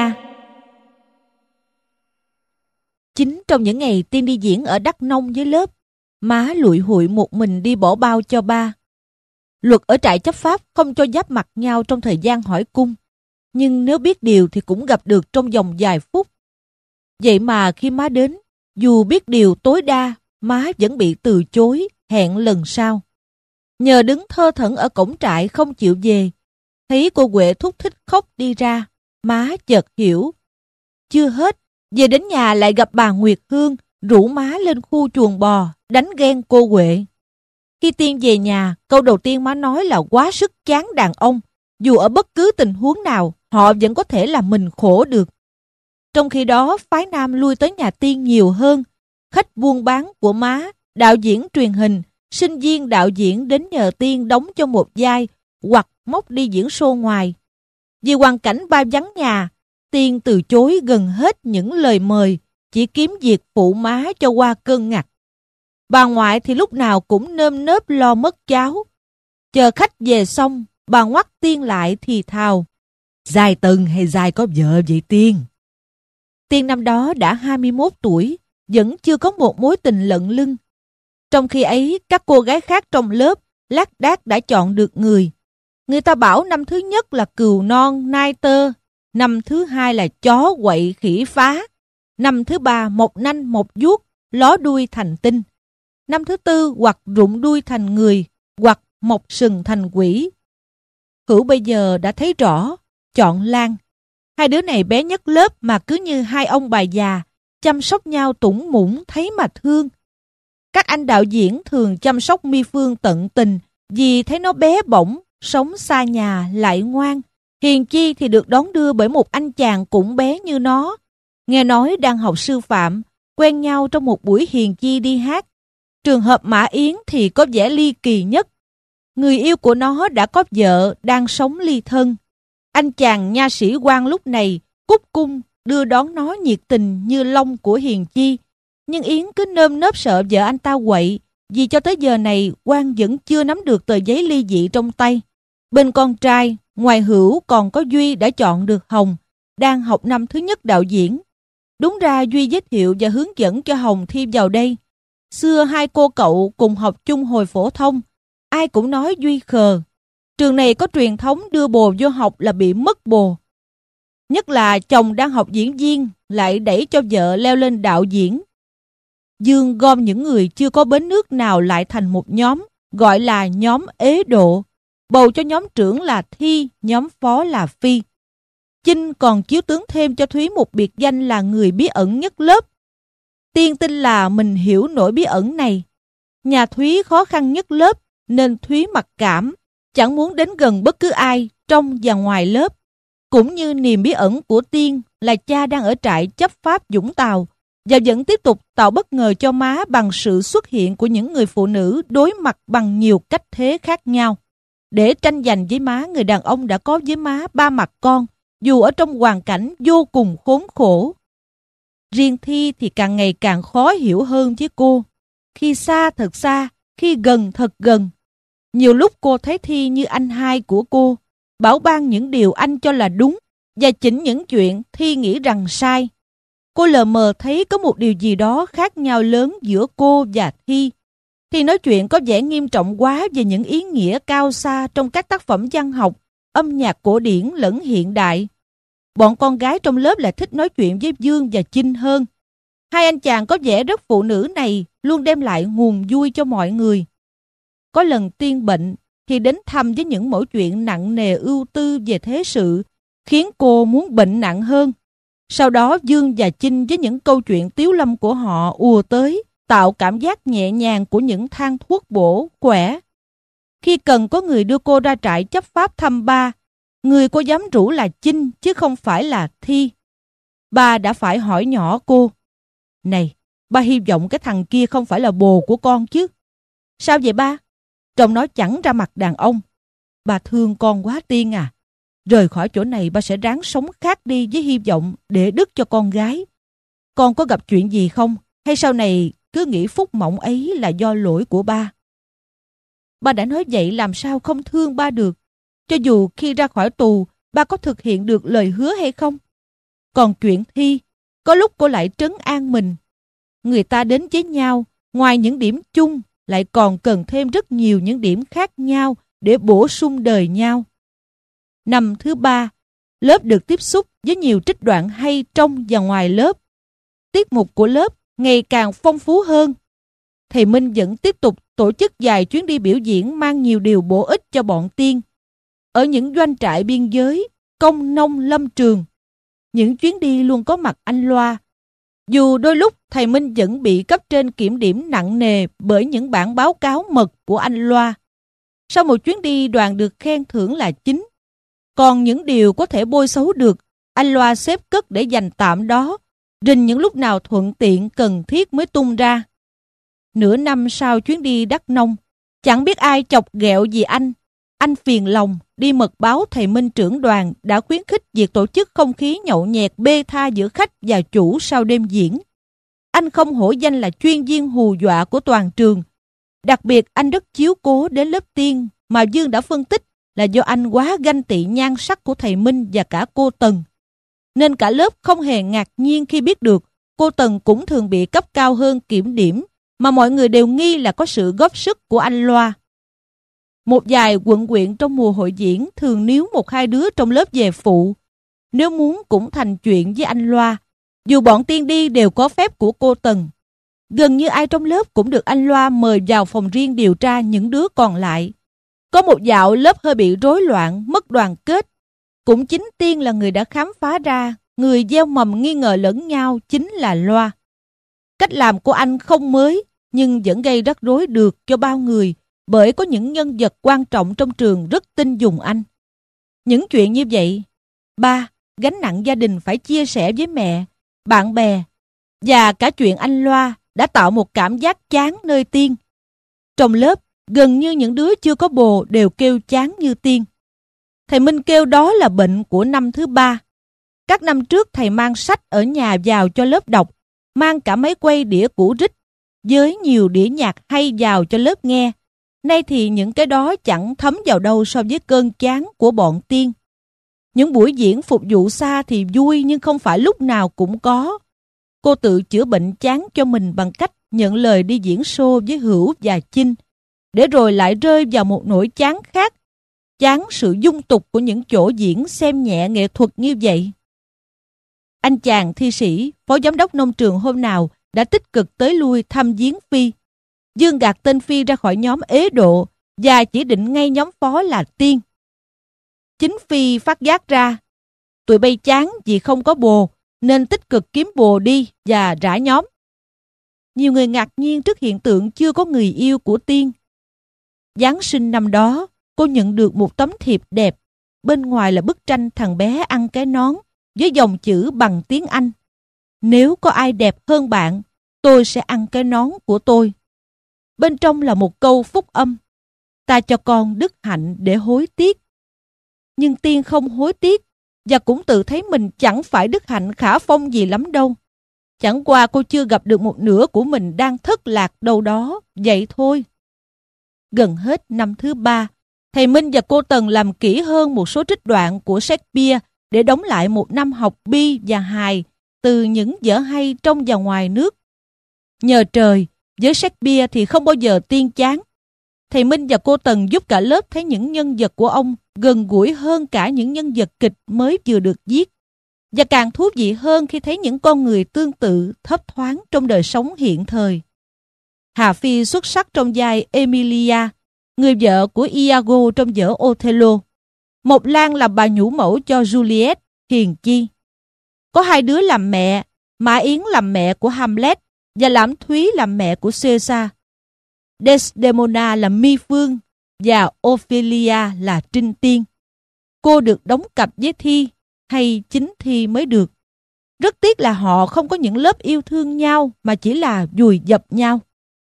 A: Chính trong những ngày Tiên đi diễn ở Đắk Nông với lớp, má lụi hụi một mình đi bỏ bao cho ba. Luật ở trại chấp pháp không cho giáp mặt nhau trong thời gian hỏi cung, nhưng nếu biết điều thì cũng gặp được trong vòng vài phút. Vậy mà khi má đến, dù biết điều tối đa, má vẫn bị từ chối, hẹn lần sau. Nhờ đứng thơ thẩn ở cổng trại không chịu về, thấy cô Huệ thúc thích khóc đi ra, má chợt hiểu. Chưa hết, về đến nhà lại gặp bà Nguyệt Hương, rủ má lên khu chuồng bò, đánh ghen cô Huệ. Khi Tiên về nhà, câu đầu tiên má nói là quá sức chán đàn ông. Dù ở bất cứ tình huống nào, họ vẫn có thể làm mình khổ được. Trong khi đó, phái nam lui tới nhà Tiên nhiều hơn. Khách buôn bán của má, đạo diễn truyền hình, sinh viên đạo diễn đến nhờ Tiên đóng cho một vai hoặc móc đi diễn show ngoài. Vì hoàn cảnh ba vắng nhà, Tiên từ chối gần hết những lời mời, chỉ kiếm việc phụ má cho qua cơn ngặt. Bà ngoại thì lúc nào cũng nơm nớp lo mất cháo. Chờ khách về xong, bà ngoắt Tiên lại thì thào: dài từng hay dài có vợ vậy Tiên? Tiên năm đó đã hai mươi mốt tuổi, vẫn chưa có một mối tình lận lưng. Trong khi ấy, các cô gái khác trong lớp lác đác đã chọn được người. Người ta bảo năm thứ nhất là cừu non nai tơ, năm thứ hai là chó quậy khỉ phá, năm thứ ba một nanh một vuốt, ló đuôi thành tinh. Năm thứ tư hoặc rụng đuôi thành người, hoặc mọc sừng thành quỷ. Hữu bây giờ đã thấy rõ, chọn Lan. Hai đứa này bé nhất lớp mà cứ như hai ông bà già, chăm sóc nhau tủng mũng thấy mà thương. Các anh đạo diễn thường chăm sóc Mi Phương tận tình vì thấy nó bé bỏng, sống xa nhà lại ngoan. Hiền Chi thì được đón đưa bởi một anh chàng cũng bé như nó. Nghe nói đang học sư phạm, quen nhau trong một buổi Hiền Chi đi hát. Trường hợp Mã Yến thì có vẻ ly kỳ nhất. Người yêu của nó đã có vợ, đang sống ly thân. Anh chàng nha sĩ quan lúc này cúc cung đưa đón nó nhiệt tình như long của Hiền Chi. Nhưng Yến cứ nơm nớp sợ vợ anh ta quậy, vì cho tới giờ này quan vẫn chưa nắm được tờ giấy ly dị trong tay. Bên con trai, ngoài Hữu còn có Duy đã chọn được Hồng, đang học năm thứ nhất đạo diễn. Đúng ra Duy giới thiệu và hướng dẫn cho Hồng thi vào đây. Xưa hai cô cậu cùng học chung hồi phổ thông, ai cũng nói Duy khờ. Trường này có truyền thống đưa bồ vô học là bị mất bồ. Nhất là chồng đang học diễn viên lại đẩy cho vợ leo lên đạo diễn. Dương gom những người chưa có bến nước nào lại thành một nhóm, gọi là nhóm ế độ. Bầu cho nhóm trưởng là Thi, nhóm phó là Phi. Chinh còn chiếu tướng thêm cho Thúy một biệt danh là người bí ẩn nhất lớp. Tiên tin là mình hiểu nỗi bí ẩn này. Nhà Thúy khó khăn nhất lớp nên Thúy mặc cảm, chẳng muốn đến gần bất cứ ai trong và ngoài lớp. Cũng như niềm bí ẩn của Tiên là cha đang ở trại chấp pháp Vũng Tàu và vẫn tiếp tục tạo bất ngờ cho má bằng sự xuất hiện của những người phụ nữ đối mặt bằng nhiều cách thế khác nhau. Để tranh giành với má, người đàn ông đã có với má ba mặt con, dù ở trong hoàn cảnh vô cùng khốn khổ. Riêng Thi thì càng ngày càng khó hiểu hơn với cô. Khi xa thật xa, khi gần thật gần. Nhiều lúc cô thấy Thi như anh hai của cô, bảo ban những điều anh cho là đúng và chỉnh những chuyện Thi nghĩ rằng sai. Cô lờ mờ thấy có một điều gì đó khác nhau lớn giữa cô và Thi. Thi nói chuyện có vẻ nghiêm trọng quá về những ý nghĩa cao xa trong các tác phẩm văn học, âm nhạc cổ điển lẫn hiện đại. Bọn con gái trong lớp lại thích nói chuyện với Dương và Chinh hơn. Hai anh chàng có vẻ rất phụ nữ này luôn đem lại nguồn vui cho mọi người. Có lần Tiên bệnh thì đến thăm với những mẩu chuyện nặng nề ưu tư về thế sự, khiến cô muốn bệnh nặng hơn. Sau đó Dương và Chinh với những câu chuyện tiếu lâm của họ ùa tới, tạo cảm giác nhẹ nhàng của những thang thuốc bổ, khỏe. Khi cần có người đưa cô ra trại chấp pháp thăm ba, người cô dám rủ là Chinh chứ không phải là Thi. Ba đã phải hỏi nhỏ cô: "Này, ba hy vọng cái thằng kia không phải là bồ của con chứ?" "Sao vậy ba?" "Trông nó chẳng ra mặt đàn ông. Ba thương con quá Tiên à. Rời khỏi chỗ này ba sẽ ráng sống khác đi với hy vọng để đức cho con gái. Con có gặp chuyện gì không? Hay sau này cứ nghĩ phúc mộng ấy là do lỗi của ba?" Ba đã nói vậy làm sao không thương ba được, cho dù khi ra khỏi tù ba có thực hiện được lời hứa hay không. Còn chuyện Thi, có lúc cô lại trấn an mình. Người ta đến với nhau, ngoài những điểm chung lại còn cần thêm rất nhiều những điểm khác nhau để bổ sung đời nhau. Năm thứ ba, lớp được tiếp xúc với nhiều trích đoạn hay trong và ngoài lớp. Tiết mục của lớp ngày càng phong phú hơn. Thầy Minh vẫn tiếp tục tổ chức vài chuyến đi biểu diễn mang nhiều điều bổ ích cho bọn Tiên. Ở những doanh trại biên giới, công nông lâm trường, những chuyến đi luôn có mặt anh Loa. Dù đôi lúc thầy Minh vẫn bị cấp trên kiểm điểm nặng nề bởi những bản báo cáo mật của anh Loa. Sau một chuyến đi đoàn được khen thưởng là chính. Còn những điều có thể bôi xấu được, anh Loa xếp cất để dành tạm đó, rình những lúc nào thuận tiện cần thiết mới tung ra. Nửa năm sau chuyến đi Đắk Nông, chẳng biết ai chọc ghẹo gì anh. Anh phiền lòng đi mật báo thầy Minh trưởng đoàn đã khuyến khích việc tổ chức không khí nhậu nhẹt bê tha giữa khách và chủ sau đêm diễn. Anh không hổ danh là chuyên viên hù dọa của toàn trường. Đặc biệt anh rất chiếu cố đến lớp Tiên mà Dương đã phân tích là do anh quá ganh tị nhan sắc của thầy Minh và cả cô Tần. Nên cả lớp không hề ngạc nhiên khi biết được cô Tần cũng thường bị cấp cao hơn kiểm điểm, mà mọi người đều nghi là có sự góp sức của anh Loa. Một vài quận huyện trong mùa hội diễn thường níu một hai đứa trong lớp về phụ. Nếu muốn cũng thành chuyện với anh Loa. Dù bọn Tiên đi đều có phép của cô Tần. gần như ai trong lớp cũng được anh Loa mời vào phòng riêng điều tra những đứa còn lại. Có một dạo lớp hơi bị rối loạn, mất đoàn kết. Cũng chính Tiên là người đã khám phá ra người gieo mầm nghi ngờ lẫn nhau chính là Loa. Cách làm của anh không mới, nhưng vẫn gây rắc rối được cho bao người, bởi có những nhân vật quan trọng trong trường rất tin dùng anh. Những chuyện như vậy, ba, gánh nặng gia đình phải chia sẻ với mẹ, bạn bè, và cả chuyện anh Loa đã tạo một cảm giác chán nơi Tiên. Trong lớp, gần như những đứa chưa có bồ đều kêu chán như Tiên. Thầy Minh kêu đó là bệnh của năm thứ ba. Các năm trước thầy mang sách ở nhà vào cho lớp đọc, mang cả máy quay đĩa cũ rích, với nhiều đĩa nhạc hay vào cho lớp nghe. Nay thì những cái đó chẳng thấm vào đâu so với cơn chán của bọn Tiên. Những buổi diễn phục vụ xa thì vui nhưng không phải lúc nào cũng có. Cô tự chữa bệnh chán cho mình bằng cách nhận lời đi diễn show với Hữu và Chinh, để rồi lại rơi vào một nỗi chán khác, chán sự dung tục của những chỗ diễn xem nhẹ nghệ thuật như vậy. Anh chàng thi sĩ, phó giám đốc nông trường hôm nào đã tích cực tới lui thăm viếng Phi. Dương gạt tên Phi ra khỏi nhóm ế độ và chỉ định ngay nhóm phó là Tiên. Chính Phi phát giác ra, tụi bay chán vì không có bồ, nên tích cực kiếm bồ đi và rã nhóm. Nhiều người ngạc nhiên trước hiện tượng chưa có người yêu của Tiên. Giáng sinh năm đó, cô nhận được một tấm thiệp đẹp. Bên ngoài là bức tranh thằng bé ăn cái nón với dòng chữ bằng tiếng Anh. Nếu có ai đẹp hơn bạn, tôi sẽ ăn cái nón của tôi. Bên trong là một câu phúc âm. Ta cho con đức hạnh để hối tiếc. Nhưng Tiên không hối tiếc và cũng tự thấy mình chẳng phải đức hạnh khả phong gì lắm đâu. Chẳng qua cô chưa gặp được một nửa của mình đang thất lạc đâu đó, vậy thôi. Gần hết năm thứ ba, thầy Minh và cô Tần làm kỹ hơn một số trích đoạn của Shakespeare để đóng lại một năm học bi và hài từ những vở hay trong và ngoài nước. Nhờ trời, với Shakespeare thì không bao giờ Tiên chán. Thầy Minh và cô Tần giúp cả lớp thấy những nhân vật của ông gần gũi hơn cả những nhân vật kịch mới vừa được viết. Và càng thú vị hơn khi thấy những con người tương tự thấp thoáng trong đời sống hiện thời. Hà Phi xuất sắc trong vai Emilia, người vợ của Iago trong vở Othello. Mộc Lan là bà nhũ mẫu cho Juliet, hiền chi. Có hai đứa làm mẹ, Mã Yến làm mẹ của Hamlet và Lãm Thúy làm mẹ của Caesar. Desdemona là Mi Phương và Ophelia là Trinh Tiên. Cô được đóng cặp với Thi, hay chính Thi mới được. Rất tiếc là họ không có những lớp yêu thương nhau mà chỉ là vùi dập nhau.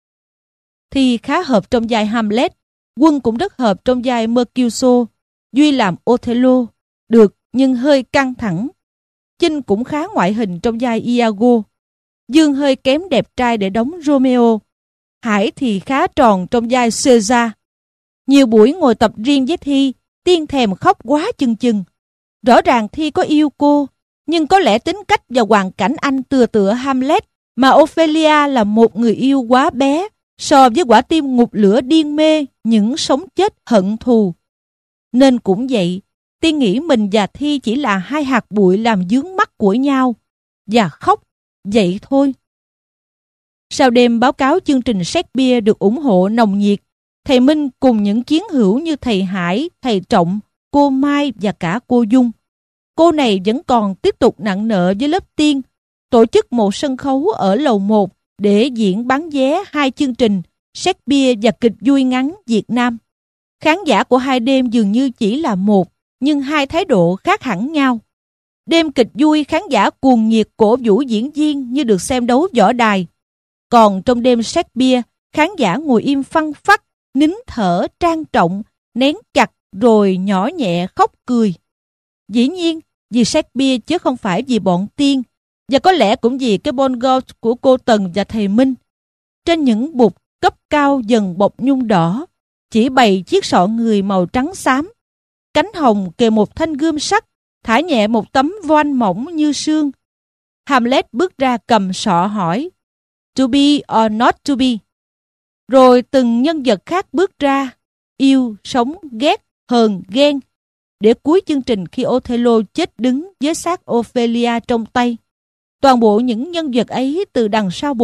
A: Thi khá hợp trong vai Hamlet, Quân cũng rất hợp trong vai Mercutio, Duy làm Othello, được nhưng hơi căng thẳng. Chinh cũng khá ngoại hình trong vai Iago. Dương hơi kém đẹp trai để đóng Romeo. Hải thì khá tròn trong vai Caesar. Nhiều buổi ngồi tập riêng với Thi, Tiên thèm khóc quá chừng chừng. Rõ ràng Thi có yêu cô, nhưng có lẽ tính cách và hoàn cảnh anh tựa tựa Hamlet, mà Ophelia là một người yêu quá bé so với quả tim ngục lửa điên mê những sống chết hận thù. Nên cũng vậy, Tiên nghĩ mình và Thi chỉ là hai hạt bụi làm vướng mắt của nhau, và khóc, vậy thôi. Sau đêm báo cáo chương trình Shakespeare được ủng hộ nồng nhiệt, thầy Minh cùng những chiến hữu như thầy Hải, thầy Trọng, cô Mai và cả cô Dung. Cô này vẫn còn tiếp tục nặng nợ với lớp Tiên, tổ chức một sân khấu ở lầu một để diễn bán vé hai chương trình Shakespeare và kịch vui ngắn Việt Nam. Khán giả của hai đêm dường như chỉ là một, nhưng hai thái độ khác hẳn nhau. Đêm kịch vui khán giả cuồng nhiệt cổ vũ diễn viên như được xem đấu võ đài. Còn trong đêm Shakespeare, khán giả ngồi im phăng phắc, nín thở trang trọng, nén chặt rồi nhỏ nhẹ khóc cười. Dĩ nhiên, vì Shakespeare chứ không phải vì bọn Tiên, và có lẽ cũng vì cái bon gold của cô Tần và thầy Minh. Trên những bục cấp cao dần bọc nhung đỏ, chỉ bày chiếc sọ người màu trắng xám. Cánh hồng kề một thanh gươm sắt, thả nhẹ một tấm voan mỏng như sương. Hamlet bước ra cầm sọ hỏi, to be or not to be. Rồi từng nhân vật khác bước ra, yêu, sống, ghét, hờn, ghen. Để cuối chương trình khi Othello chết đứng với xác Ophelia trong tay. Toàn bộ những nhân vật ấy từ đằng sau bục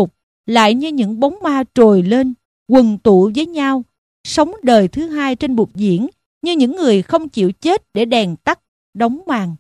A: lại như những bóng ma trồi lên, quần tụ với nhau, sống đời thứ hai trên bục diễn như những người không chịu chết để đèn tắt, đóng màn.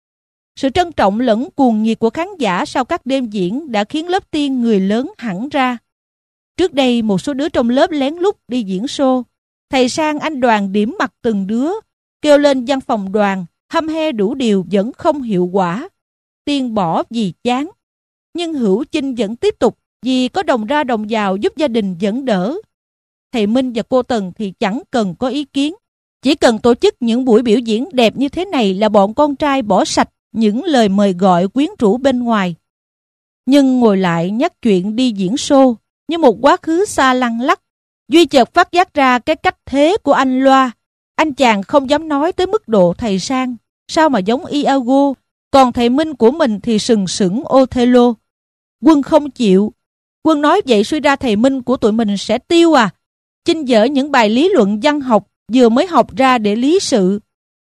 A: Sự trân trọng lẫn cuồng nhiệt của khán giả sau các đêm diễn đã khiến lớp Tiên người lớn hẳn ra. Trước đây một số đứa trong lớp lén lút đi diễn show. Thầy Sang anh Đoàn điểm mặt từng đứa, kêu lên văn phòng đoàn, hăm he đủ điều vẫn không hiệu quả. Tiên bỏ vì chán. Nhưng Hữu Chinh vẫn tiếp tục vì có đồng ra đồng vào giúp gia đình vẫn đỡ. Thầy Minh và cô Tần thì chẳng cần có ý kiến. Chỉ cần tổ chức những buổi biểu diễn đẹp như thế này là bọn con trai bỏ sạch những lời mời gọi quyến rũ bên ngoài. Nhưng ngồi lại nhắc chuyện đi diễn show như một quá khứ xa lăng lắc, Duy chợt phát giác ra cái cách thế của anh Loa. Anh chàng không dám nói tới mức độ thầy Sang, sao mà giống Iago, còn thầy Minh của mình thì sừng sững Othello. Quân không chịu. Quân nói vậy suy ra thầy Minh của tụi mình sẽ tiêu à. Chinh dở những bài lý luận văn học vừa mới học ra để lý sự.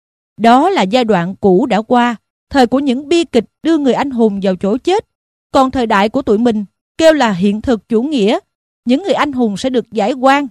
A: Đó là giai đoạn cũ đã qua, thời của những bi kịch đưa người anh hùng vào chỗ chết. Còn thời đại của tụi mình kêu là hiện thực chủ nghĩa, những người anh hùng sẽ được giải oan.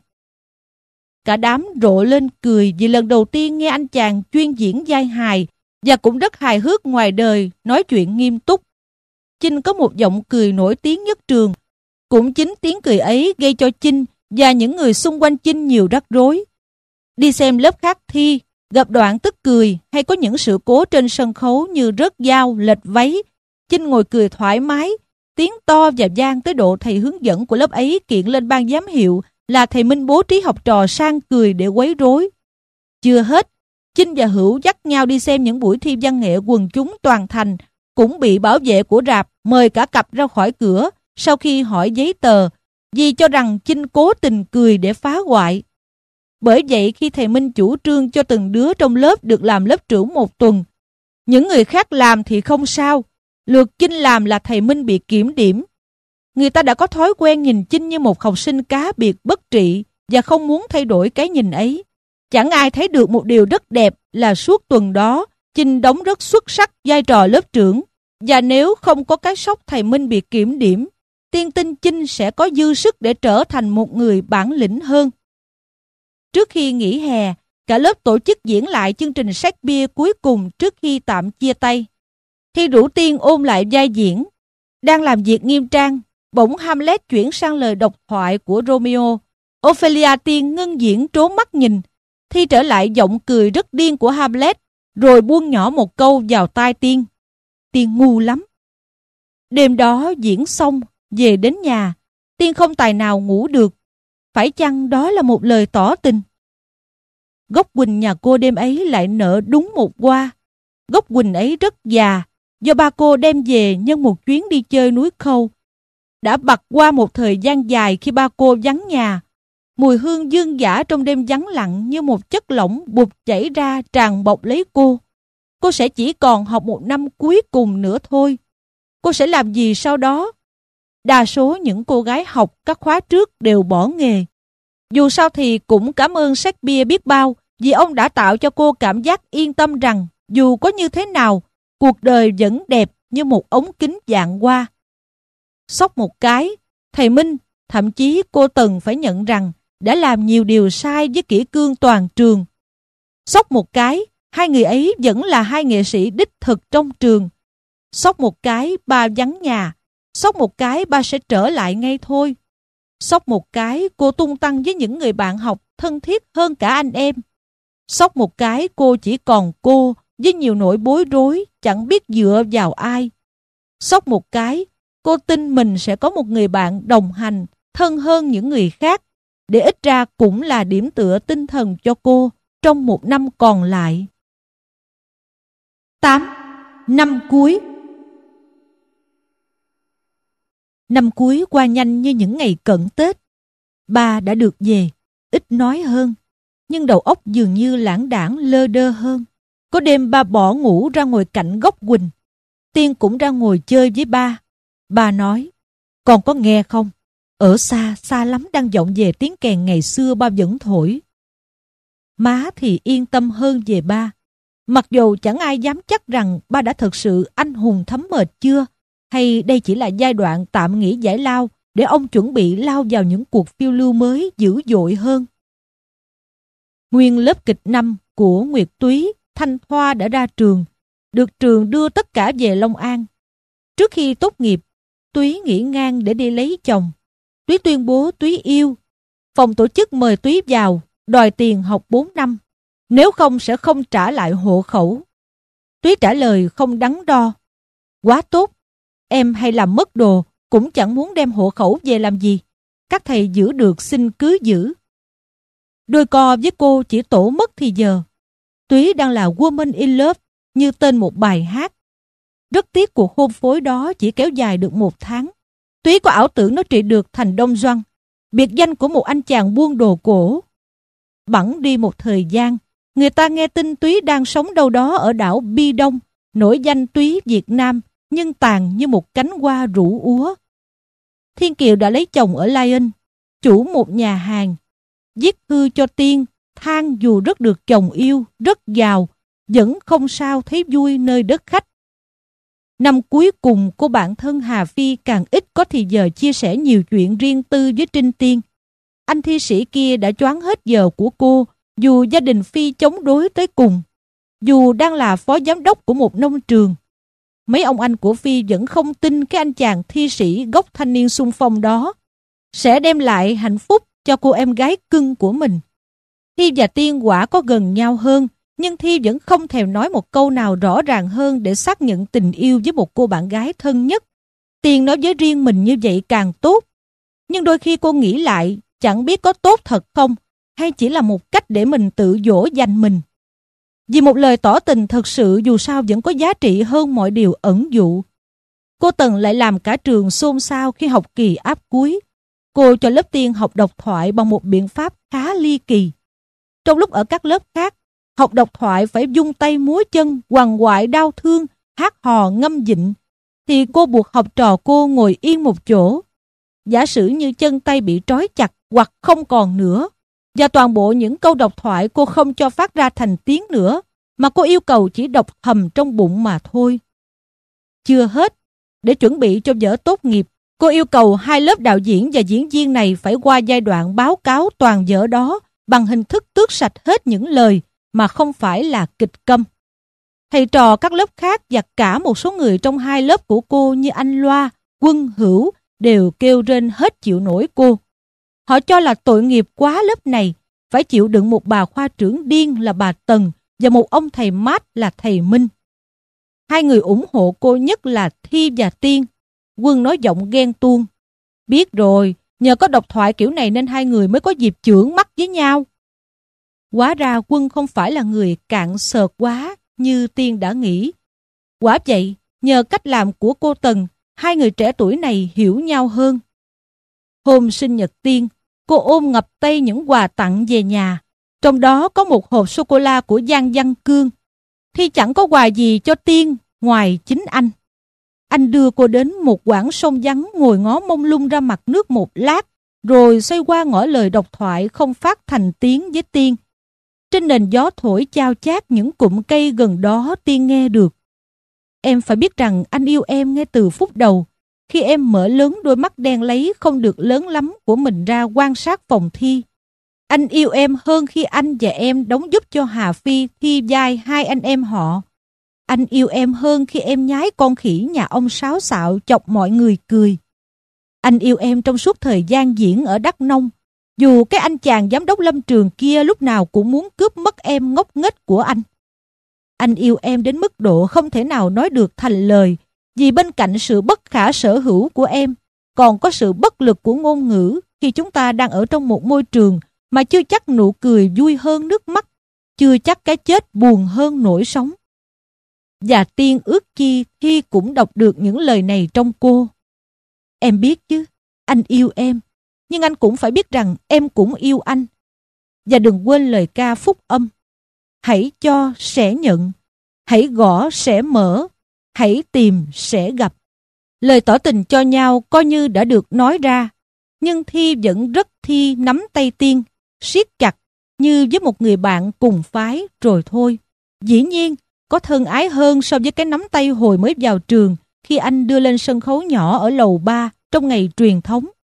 A: Cả đám rộ lên cười vì lần đầu tiên nghe anh chàng chuyên diễn vai hài và cũng rất hài hước ngoài đời nói chuyện nghiêm túc. Chinh có một giọng cười nổi tiếng nhất trường. Cũng chính tiếng cười ấy gây cho Chinh và những người xung quanh Chinh nhiều rắc rối. Đi xem lớp khác thi, gặp đoạn tức cười hay có những sự cố trên sân khấu như rớt dao, lệch váy, Chinh ngồi cười thoải mái, tiếng to và vang tới độ thầy hướng dẫn của lớp ấy kiện lên ban giám hiệu là thầy Minh bố trí học trò sang cười để quấy rối. Chưa hết, Chinh và Hữu dắt nhau đi xem những buổi thi văn nghệ quần chúng toàn thành, cũng bị bảo vệ của rạp mời cả cặp ra khỏi cửa sau khi hỏi giấy tờ, vì cho rằng Chinh cố tình cười để phá hoại. Bởi vậy khi thầy Minh chủ trương cho từng đứa trong lớp được làm lớp trưởng một tuần, những người khác làm thì không sao, lượt Chinh làm là thầy Minh bị kiểm điểm. Người ta đã có thói quen nhìn Chinh như một học sinh cá biệt bất trị và không muốn thay đổi cái nhìn ấy. Chẳng ai thấy được một điều rất đẹp là suốt tuần đó Chinh đóng rất xuất sắc vai trò lớp trưởng, và nếu không có cái sốc thầy Minh bị kiểm điểm, Tiên tin Chinh sẽ có dư sức để trở thành một người bản lĩnh hơn. Trước khi nghỉ hè, cả lớp tổ chức diễn lại chương trình Shakespeare cuối cùng trước khi tạm chia tay. Khi rủ Tiên ôn lại vai diễn, đang làm việc nghiêm trang, bỗng Hamlet chuyển sang lời độc thoại của Romeo. Ophelia Tiên ngưng diễn trố mắt nhìn, Thi trở lại giọng cười rất điên của Hamlet, rồi buông nhỏ một câu vào tai Tiên. Tiên ngu lắm. Đêm đó diễn xong, về đến nhà, Tiên không tài nào ngủ được. Phải chăng đó là một lời tỏ tình? Gốc quỳnh nhà cô đêm ấy lại nở đúng một hoa. Gốc quỳnh ấy rất già, do ba cô đem về nhân một chuyến đi chơi núi Khâu. Đã bặt qua một thời gian dài khi ba cô vắng nhà. Mùi hương dương dã trong đêm vắng lặng như một chất lỏng bụt chảy ra tràn bọc lấy cô. Cô sẽ chỉ còn học một năm cuối cùng nữa thôi. Cô sẽ làm gì sau đó? Đa số những cô gái học các khóa trước đều bỏ nghề. Dù sao thì cũng cảm ơn Shakespeare biết bao, vì ông đã tạo cho cô cảm giác yên tâm rằng dù có như thế nào, cuộc đời vẫn đẹp như một ống kính dạng hoa. Xốc một cái, thầy Minh, thậm chí cô Tần phải nhận rằng đã làm nhiều điều sai với kỷ cương toàn trường. Xốc một cái, hai người ấy vẫn là hai nghệ sĩ đích thực trong trường. Xốc một cái, ba vắng nhà. Xốc một cái, ba sẽ trở lại ngay thôi. Xốc một cái, cô tung tăng với những người bạn học thân thiết hơn cả anh em. Xốc một cái, cô chỉ còn cô với nhiều nỗi bối rối, chẳng biết dựa vào ai. Xốc một cái, cô tin mình sẽ có một người bạn đồng hành thân hơn những người khác, để ít ra cũng là điểm tựa tinh thần cho cô trong một năm còn lại. tám. Năm cuối. Năm cuối qua nhanh như những ngày cận Tết. Ba đã được về, ít nói hơn, nhưng đầu óc dường như lãng đãng lơ đơ hơn. Có đêm ba bỏ ngủ ra ngồi cạnh gốc quỳnh. Tiên cũng ra ngồi chơi với ba. Ba nói, con có nghe không? Ở xa, xa lắm đang vọng về tiếng kèn ngày xưa ba vẫn thổi. Má thì yên tâm hơn về ba. Mặc dù chẳng ai dám chắc rằng ba đã thực sự anh hùng thấm mệt chưa, hay đây chỉ là giai đoạn tạm nghỉ giải lao để ông chuẩn bị lao vào những cuộc phiêu lưu mới dữ dội hơn. Nguyên lớp kịch năm của Nguyệt Túy, Thanh Thoa đã ra trường, được trường đưa tất cả về Long An. Trước khi tốt nghiệp, Túy nghỉ ngang để đi lấy chồng. Túy tuyên bố Túy yêu. Phòng tổ chức mời Túy vào, đòi tiền học bốn năm. Nếu không sẽ không trả lại hộ khẩu. Túy trả lời không đắn đo. Quá tốt, em hay làm mất đồ, cũng chẳng muốn đem hộ khẩu về làm gì. Các thầy giữ được xin cứ giữ. Đôi co với cô chỉ tổ mất thì giờ. Túy đang là woman in love, như tên một bài hát. Rất tiếc cuộc hôn phối đó chỉ kéo dài được một tháng. Túy có ảo tưởng nó trị được thành Đông Doan, biệt danh của một anh chàng buôn đồ cổ. Bẵng đi một thời gian, người ta nghe tin Túy đang sống đâu đó ở đảo Bi Đông, nổi danh Túy Việt Nam, nhưng tàn như một cánh hoa rủ úa. Thiên Kiều đã lấy chồng ở Lyon, chủ một nhà hàng. Viết thư cho Tiên, than dù rất được chồng yêu, rất giàu, vẫn không sao thấy vui nơi đất khách. Năm cuối cùng, cô bạn thân Hà Phi càng ít có thì giờ chia sẻ nhiều chuyện riêng tư với Trinh Tiên. Anh thi sĩ kia đã choáng hết giờ của cô, dù gia đình Phi chống đối tới cùng. Dù đang là phó giám đốc của một nông trường. Mấy ông anh của Phi vẫn không tin cái anh chàng thi sĩ gốc thanh niên xung phong đó sẽ đem lại hạnh phúc cho cô em gái cưng của mình. Thi và Tiên quả có gần nhau hơn, nhưng Thi vẫn không thèm nói một câu nào rõ ràng hơn để xác nhận tình yêu với một cô bạn gái thân nhất. Tiên nói với riêng mình như vậy càng tốt. Nhưng đôi khi cô nghĩ lại, chẳng biết có tốt thật không, hay chỉ là một cách để mình tự dỗ dành mình. Vì một lời tỏ tình thật sự dù sao vẫn có giá trị hơn mọi điều ẩn dụ. Cô Tần lại làm cả trường xôn xao khi học kỳ áp cuối. Cô cho lớp Tiên học độc thoại bằng một biện pháp khá ly kỳ. Trong lúc ở các lớp khác, học độc thoại phải vung tay múa chân, quằn quại đau thương, hát hò ngâm dịnh, thì cô buộc học trò cô ngồi yên một chỗ. Giả sử như chân tay bị trói chặt hoặc không còn nữa, và toàn bộ những câu độc thoại cô không cho phát ra thành tiếng nữa, mà cô yêu cầu chỉ đọc thầm trong bụng mà thôi. Chưa hết, để chuẩn bị cho vở tốt nghiệp, cô yêu cầu hai lớp đạo diễn và diễn viên này phải qua giai đoạn báo cáo toàn vở đó bằng hình thức tước sạch hết những lời mà không phải là kịch câm. Thầy trò các lớp khác và cả một số người trong hai lớp của cô như anh Loa, Quân, Hữu đều kêu rên hết chịu nổi cô. Họ cho là tội nghiệp quá lớp này, phải chịu đựng một bà khoa trưởng điên là bà Tần và một ông thầy mát là thầy Minh. Hai người ủng hộ cô nhất là Thi và Tiên. Quân nói giọng ghen tuông. Biết rồi, nhờ có độc thoại kiểu này nên hai người mới có dịp chưởng mắt với nhau. Hóa ra Quân không phải là người cạn sợt quá như Tiên đã nghĩ. Quả vậy, nhờ cách làm của cô Tần, hai người trẻ tuổi này hiểu nhau hơn. Hôm sinh nhật Tiên, cô ôm ngập tay những quà tặng về nhà. Trong đó có một hộp sô-cô-la của Giang Văn Cương. Thì chẳng có quà gì cho Tiên ngoài chính anh. Anh đưa cô đến một quãng sông vắng ngồi ngó mông lung ra mặt nước một lát, rồi xoay qua ngỏ lời độc thoại không phát thành tiếng với Tiên. Trên nền gió thổi chao chát những cụm cây gần đó Tiên nghe được. Em phải biết rằng anh yêu em ngay từ phút đầu, khi em mở lớn đôi mắt đen lấy không được lớn lắm của mình ra quan sát phòng thi. Anh yêu em hơn khi anh và em đóng giúp cho Hà Phi thi vai hai anh em họ. Anh yêu em hơn khi em nhái con khỉ nhà ông Sáo Xạo chọc mọi người cười. Anh yêu em trong suốt thời gian diễn ở Đắk Nông, dù cái anh chàng giám đốc lâm trường kia lúc nào cũng muốn cướp mất em ngốc nghếch của anh. Anh yêu em đến mức độ không thể nào nói được thành lời, vì bên cạnh sự bất khả sở hữu của em, còn có sự bất lực của ngôn ngữ khi chúng ta đang ở trong một môi trường mà chưa chắc nụ cười vui hơn nước mắt, chưa chắc cái chết buồn hơn nỗi sống. Và Tiên ước chi Thi cũng đọc được những lời này trong cô. Em biết chứ, anh yêu em, nhưng anh cũng phải biết rằng em cũng yêu anh. Và đừng quên lời ca phúc âm. Hãy cho sẽ nhận, hãy gõ sẽ mở, hãy tìm sẽ gặp. Lời tỏ tình cho nhau coi như đã được nói ra, nhưng Thi vẫn rất Thi nắm tay Tiên, siết chặt như với một người bạn cùng phái rồi thôi. Dĩ nhiên, có thân ái hơn so với cái nắm tay hồi mới vào trường khi anh đưa lên sân khấu nhỏ ở lầu ba trong ngày truyền thống.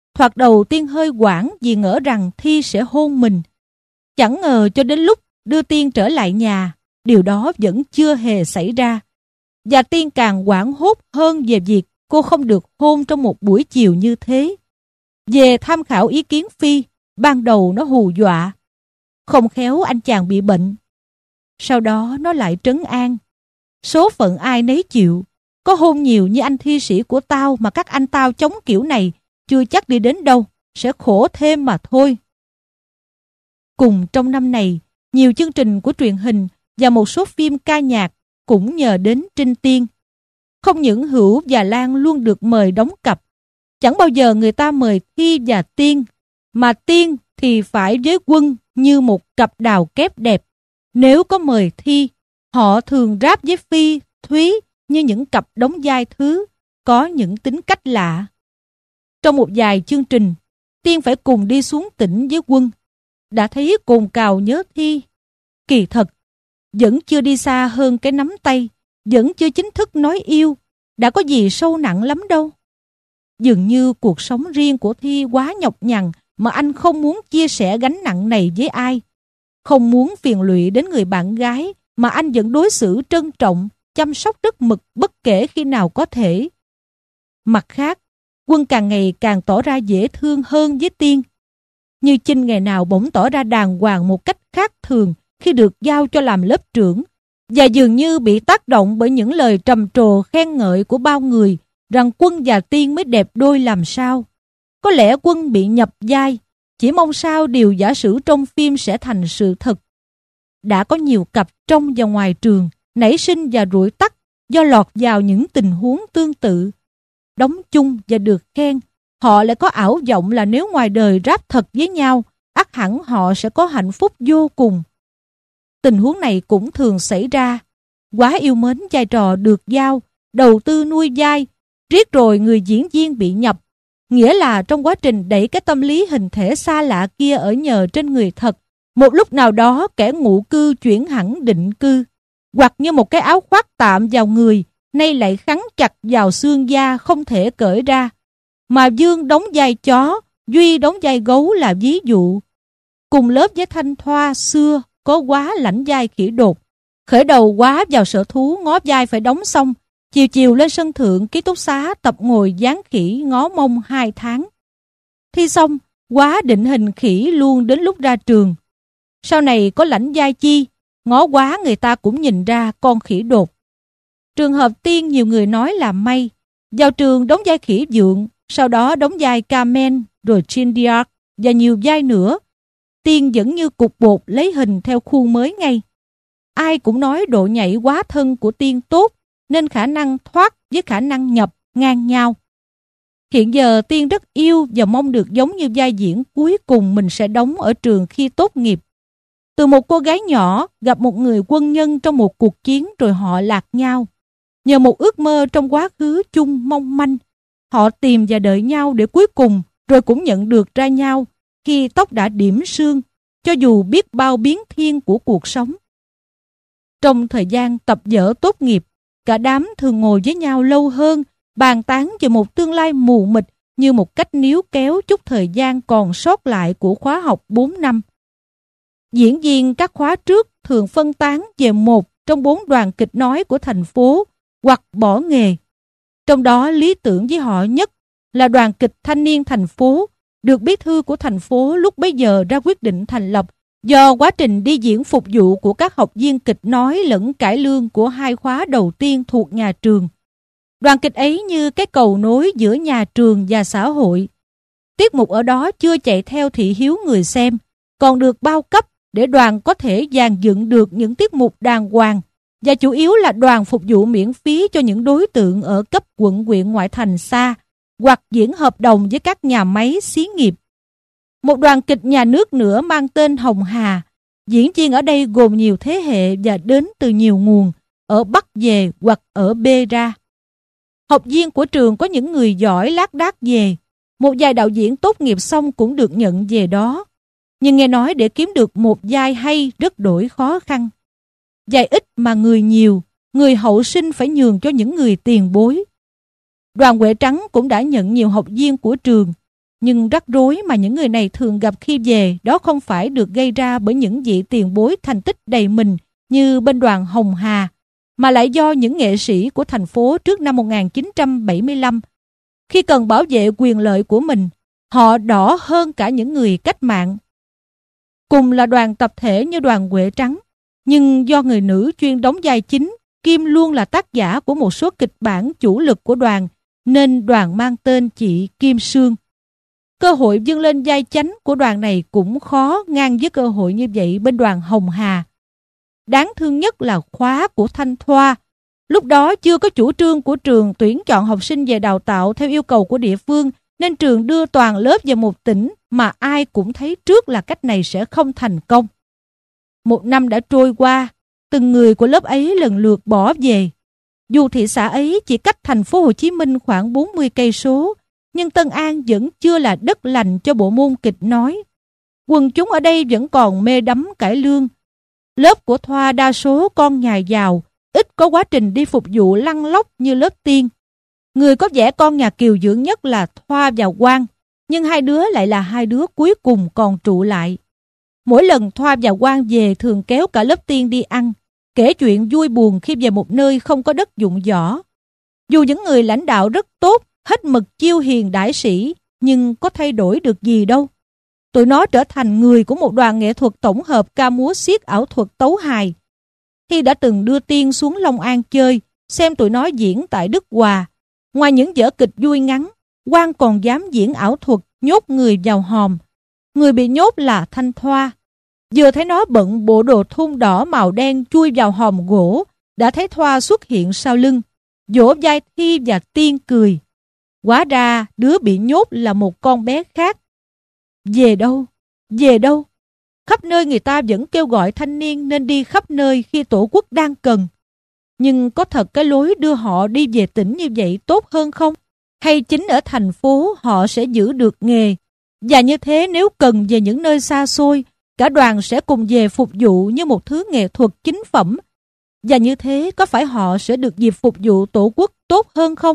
A: Thoạt đầu Tiên hơi hoảng vì ngỡ rằng Thi sẽ hôn mình. Chẳng ngờ cho đến lúc đưa Tiên trở lại nhà, điều đó vẫn chưa hề xảy ra. Và Tiên càng hoảng hốt hơn về việc cô không được hôn trong một buổi chiều như thế. Về tham khảo ý kiến Phi, ban đầu nó hù dọa. Không khéo anh chàng bị bệnh. Sau đó nó lại trấn an. Số phận ai nấy chịu. Có hôn nhiều như anh thi sĩ của tao mà các anh tao chống kiểu này chưa chắc đi đến đâu, sẽ khổ thêm mà thôi. Cùng trong năm này, nhiều chương trình của truyền hình và một số phim ca nhạc cũng nhờ đến Trinh Tiên. Không những Hữu và Lan luôn được mời đóng cặp, chẳng bao giờ người ta mời Thi và Tiên, mà Tiên thì phải với Quân như một cặp đào kép đẹp. Nếu có mời Thi, họ thường ráp với Phi, Thúy như những cặp đóng vai thứ, có những tính cách lạ. Trong một vài chương trình, Tiên phải cùng đi xuống tỉnh với Quân. Đã thấy cồn cào nhớ Thi. Kỳ thật, vẫn chưa đi xa hơn cái nắm tay, vẫn chưa chính thức nói yêu, đã có gì sâu nặng lắm đâu. Dường như cuộc sống riêng của Thi quá nhọc nhằn mà anh không muốn chia sẻ gánh nặng này với ai. Không muốn phiền lụy đến người bạn gái mà anh vẫn đối xử trân trọng, chăm sóc rất mực bất kể khi nào có thể. Mặt khác, Quân càng ngày càng tỏ ra dễ thương hơn với Tiên. Như Chinh ngày nào bỗng tỏ ra đàng hoàng một cách khác thường khi được giao cho làm lớp trưởng, và dường như bị tác động bởi những lời trầm trồ khen ngợi của bao người rằng Quân và Tiên mới đẹp đôi làm sao. Có lẽ Quân bị nhập vai, chỉ mong sao điều giả sử trong phim sẽ thành sự thật. Đã có nhiều cặp trong và ngoài trường nảy sinh và rủi tắt do lọt vào những tình huống tương tự. Đóng chung và được khen, họ lại có ảo vọng là nếu ngoài đời ráp thật với nhau, ắt hẳn họ sẽ có hạnh phúc vô cùng. Tình huống này cũng thường xảy ra. Quá yêu mến vai trò được giao, đầu tư nuôi vai, riết rồi người diễn viên bị nhập. Nghĩa là trong quá trình đẩy cái tâm lý hình thể xa lạ kia ở nhờ trên người thật, một lúc nào đó kẻ ngụ cư chuyển hẳn định cư. Hoặc như một cái áo khoác tạm vào người, nay lại khắn chặt vào xương da không thể cởi ra. Mà Dương đóng vai chó, Duy đóng vai gấu là ví dụ. Cùng lớp với Thanh Thoa xưa có Quá lãnh vai khỉ đột. Khởi đầu Quá vào sở thú ngó vai phải đóng xong, chiều chiều lên sân thượng ký túc xá tập ngồi dán khỉ ngó mông hai tháng. Thi xong, Quá định hình khỉ luôn đến lúc ra trường. Sau này có lãnh vai Chi, ngó Quá người ta cũng nhìn ra con khỉ đột. Trường hợp Tiên nhiều người nói là may. Vào trường đóng vai khỉ dượng, sau đó đóng vai Carmen, rồi Chindiak và nhiều vai nữa. Tiên vẫn như cục bột lấy hình theo khuôn mới ngay. Ai cũng nói độ nhảy quá thân của Tiên tốt, nên khả năng thoát với khả năng nhập ngang nhau. Hiện giờ Tiên rất yêu và mong được giống như vai diễn cuối cùng mình sẽ đóng ở trường khi tốt nghiệp. Từ một cô gái nhỏ gặp một người quân nhân trong một cuộc chiến rồi họ lạc nhau. Nhờ một ước mơ trong quá khứ chung mong manh, họ tìm và đợi nhau để cuối cùng rồi cũng nhận được ra nhau khi tóc đã điểm sương, cho dù biết bao biến thiên của cuộc sống. Trong thời gian tập vở tốt nghiệp, cả đám thường ngồi với nhau lâu hơn, bàn tán về một tương lai mù mịt như một cách níu kéo chút thời gian còn sót lại của khóa học bốn năm. Diễn viên các khóa trước thường phân tán về một trong bốn đoàn kịch nói của thành phố hoặc bỏ nghề. Trong đó lý tưởng với họ nhất là đoàn kịch thanh niên thành phố, được bí thư của thành phố lúc bấy giờ ra quyết định thành lập do quá trình đi diễn phục vụ của các học viên kịch nói lẫn cải lương của hai khóa đầu tiên thuộc nhà trường. Đoàn kịch ấy như cái cầu nối giữa nhà trường và xã hội. Tiết mục ở đó chưa chạy theo thị hiếu người xem, còn được bao cấp để đoàn có thể dàn dựng được những tiết mục đàng hoàng, và chủ yếu là đoàn phục vụ miễn phí cho những đối tượng ở cấp quận huyện ngoại thành xa, hoặc diễn hợp đồng với các nhà máy xí nghiệp. Một đoàn kịch nhà nước nữa mang tên Hồng Hà, diễn viên ở đây gồm nhiều thế hệ và đến từ nhiều nguồn, ở Bắc về hoặc ở B ra. Học viên của trường có những người giỏi lác đác về, một vài đạo diễn tốt nghiệp xong cũng được nhận về đó. Nhưng nghe nói để kiếm được một vai hay rất đổi khó khăn. Vai ít mà người nhiều, người hậu sinh phải nhường cho những người tiền bối. Đoàn Huệ Trắng cũng đã nhận nhiều học viên của trường, Nhưng rắc rối mà những người này thường gặp khi về đó không phải được gây ra bởi những vị tiền bối thành tích đầy mình như bên đoàn Hồng Hà, mà lại do những nghệ sĩ của thành phố trước năm một nghìn chín trăm bảy mươi lăm. Khi cần bảo vệ quyền lợi của mình, họ đỏ hơn cả những người cách mạng. Cùng là đoàn tập thể như đoàn Huệ Trắng, nhưng do người nữ chuyên đóng vai chính, Kim luôn là tác giả của một số kịch bản chủ lực của đoàn, nên đoàn mang tên chị Kim Sương. Cơ hội vươn lên vai chánh của đoàn này cũng khó ngang với cơ hội như vậy bên đoàn Hồng Hà. Đáng thương nhất là khóa của Thanh Thoa. Lúc đó chưa có chủ trương của trường tuyển chọn học sinh về đào tạo theo yêu cầu của địa phương, nên trường đưa toàn lớp về một tỉnh mà ai cũng thấy trước là cách này sẽ không thành công. Một năm đã trôi qua, từng người của lớp ấy lần lượt bỏ về. Dù thị xã ấy chỉ cách thành phố Hồ Chí Minh khoảng bốn mươi cây số, nhưng Tân An vẫn chưa là đất lành cho bộ môn kịch nói. Quần chúng ở đây vẫn còn mê đắm cải lương. Lớp của Thoa đa số con nhà giàu, ít có quá trình đi phục vụ lăn lóc như lớp Tiên. Người có vẻ con nhà kiều dưỡng nhất là Thoa và Quang, nhưng hai đứa lại là hai đứa cuối cùng còn trụ lại. Mỗi lần Thoa và Quang về thường kéo cả lớp Tiên đi ăn, kể chuyện vui buồn khi về một nơi không có đất dụng võ. Dù những người lãnh đạo rất tốt, hết mực chiêu hiền đãi sĩ, nhưng có thay đổi được gì đâu. Tụi nó trở thành người của một đoàn nghệ thuật tổng hợp ca múa xiết ảo thuật tấu hài. Khi đã từng đưa Tiên xuống Long An chơi, xem tụi nó diễn tại Đức Hòa, ngoài những vở kịch vui ngắn, Quang còn dám diễn ảo thuật nhốt người vào hòm. Người bị nhốt là Thanh Thoa. Vừa thấy nó bận bộ đồ thun đỏ màu đen chui vào hòm gỗ, đã thấy Thoa xuất hiện sau lưng, vỗ vai Thi và Tiên cười. Hóa ra đứa bị nhốt là một con bé khác. Về đâu? Về đâu? Khắp nơi người ta vẫn kêu gọi thanh niên nên đi khắp nơi khi tổ quốc đang cần. Nhưng có thật cái lối đưa họ đi về tỉnh như vậy tốt hơn không? Hay chính ở thành phố họ sẽ giữ được nghề? Và như thế nếu cần về những nơi xa xôi, cả đoàn sẽ cùng về phục vụ như một thứ nghệ thuật chính phẩm. Và như thế có phải họ sẽ được dịp phục vụ tổ quốc tốt hơn không?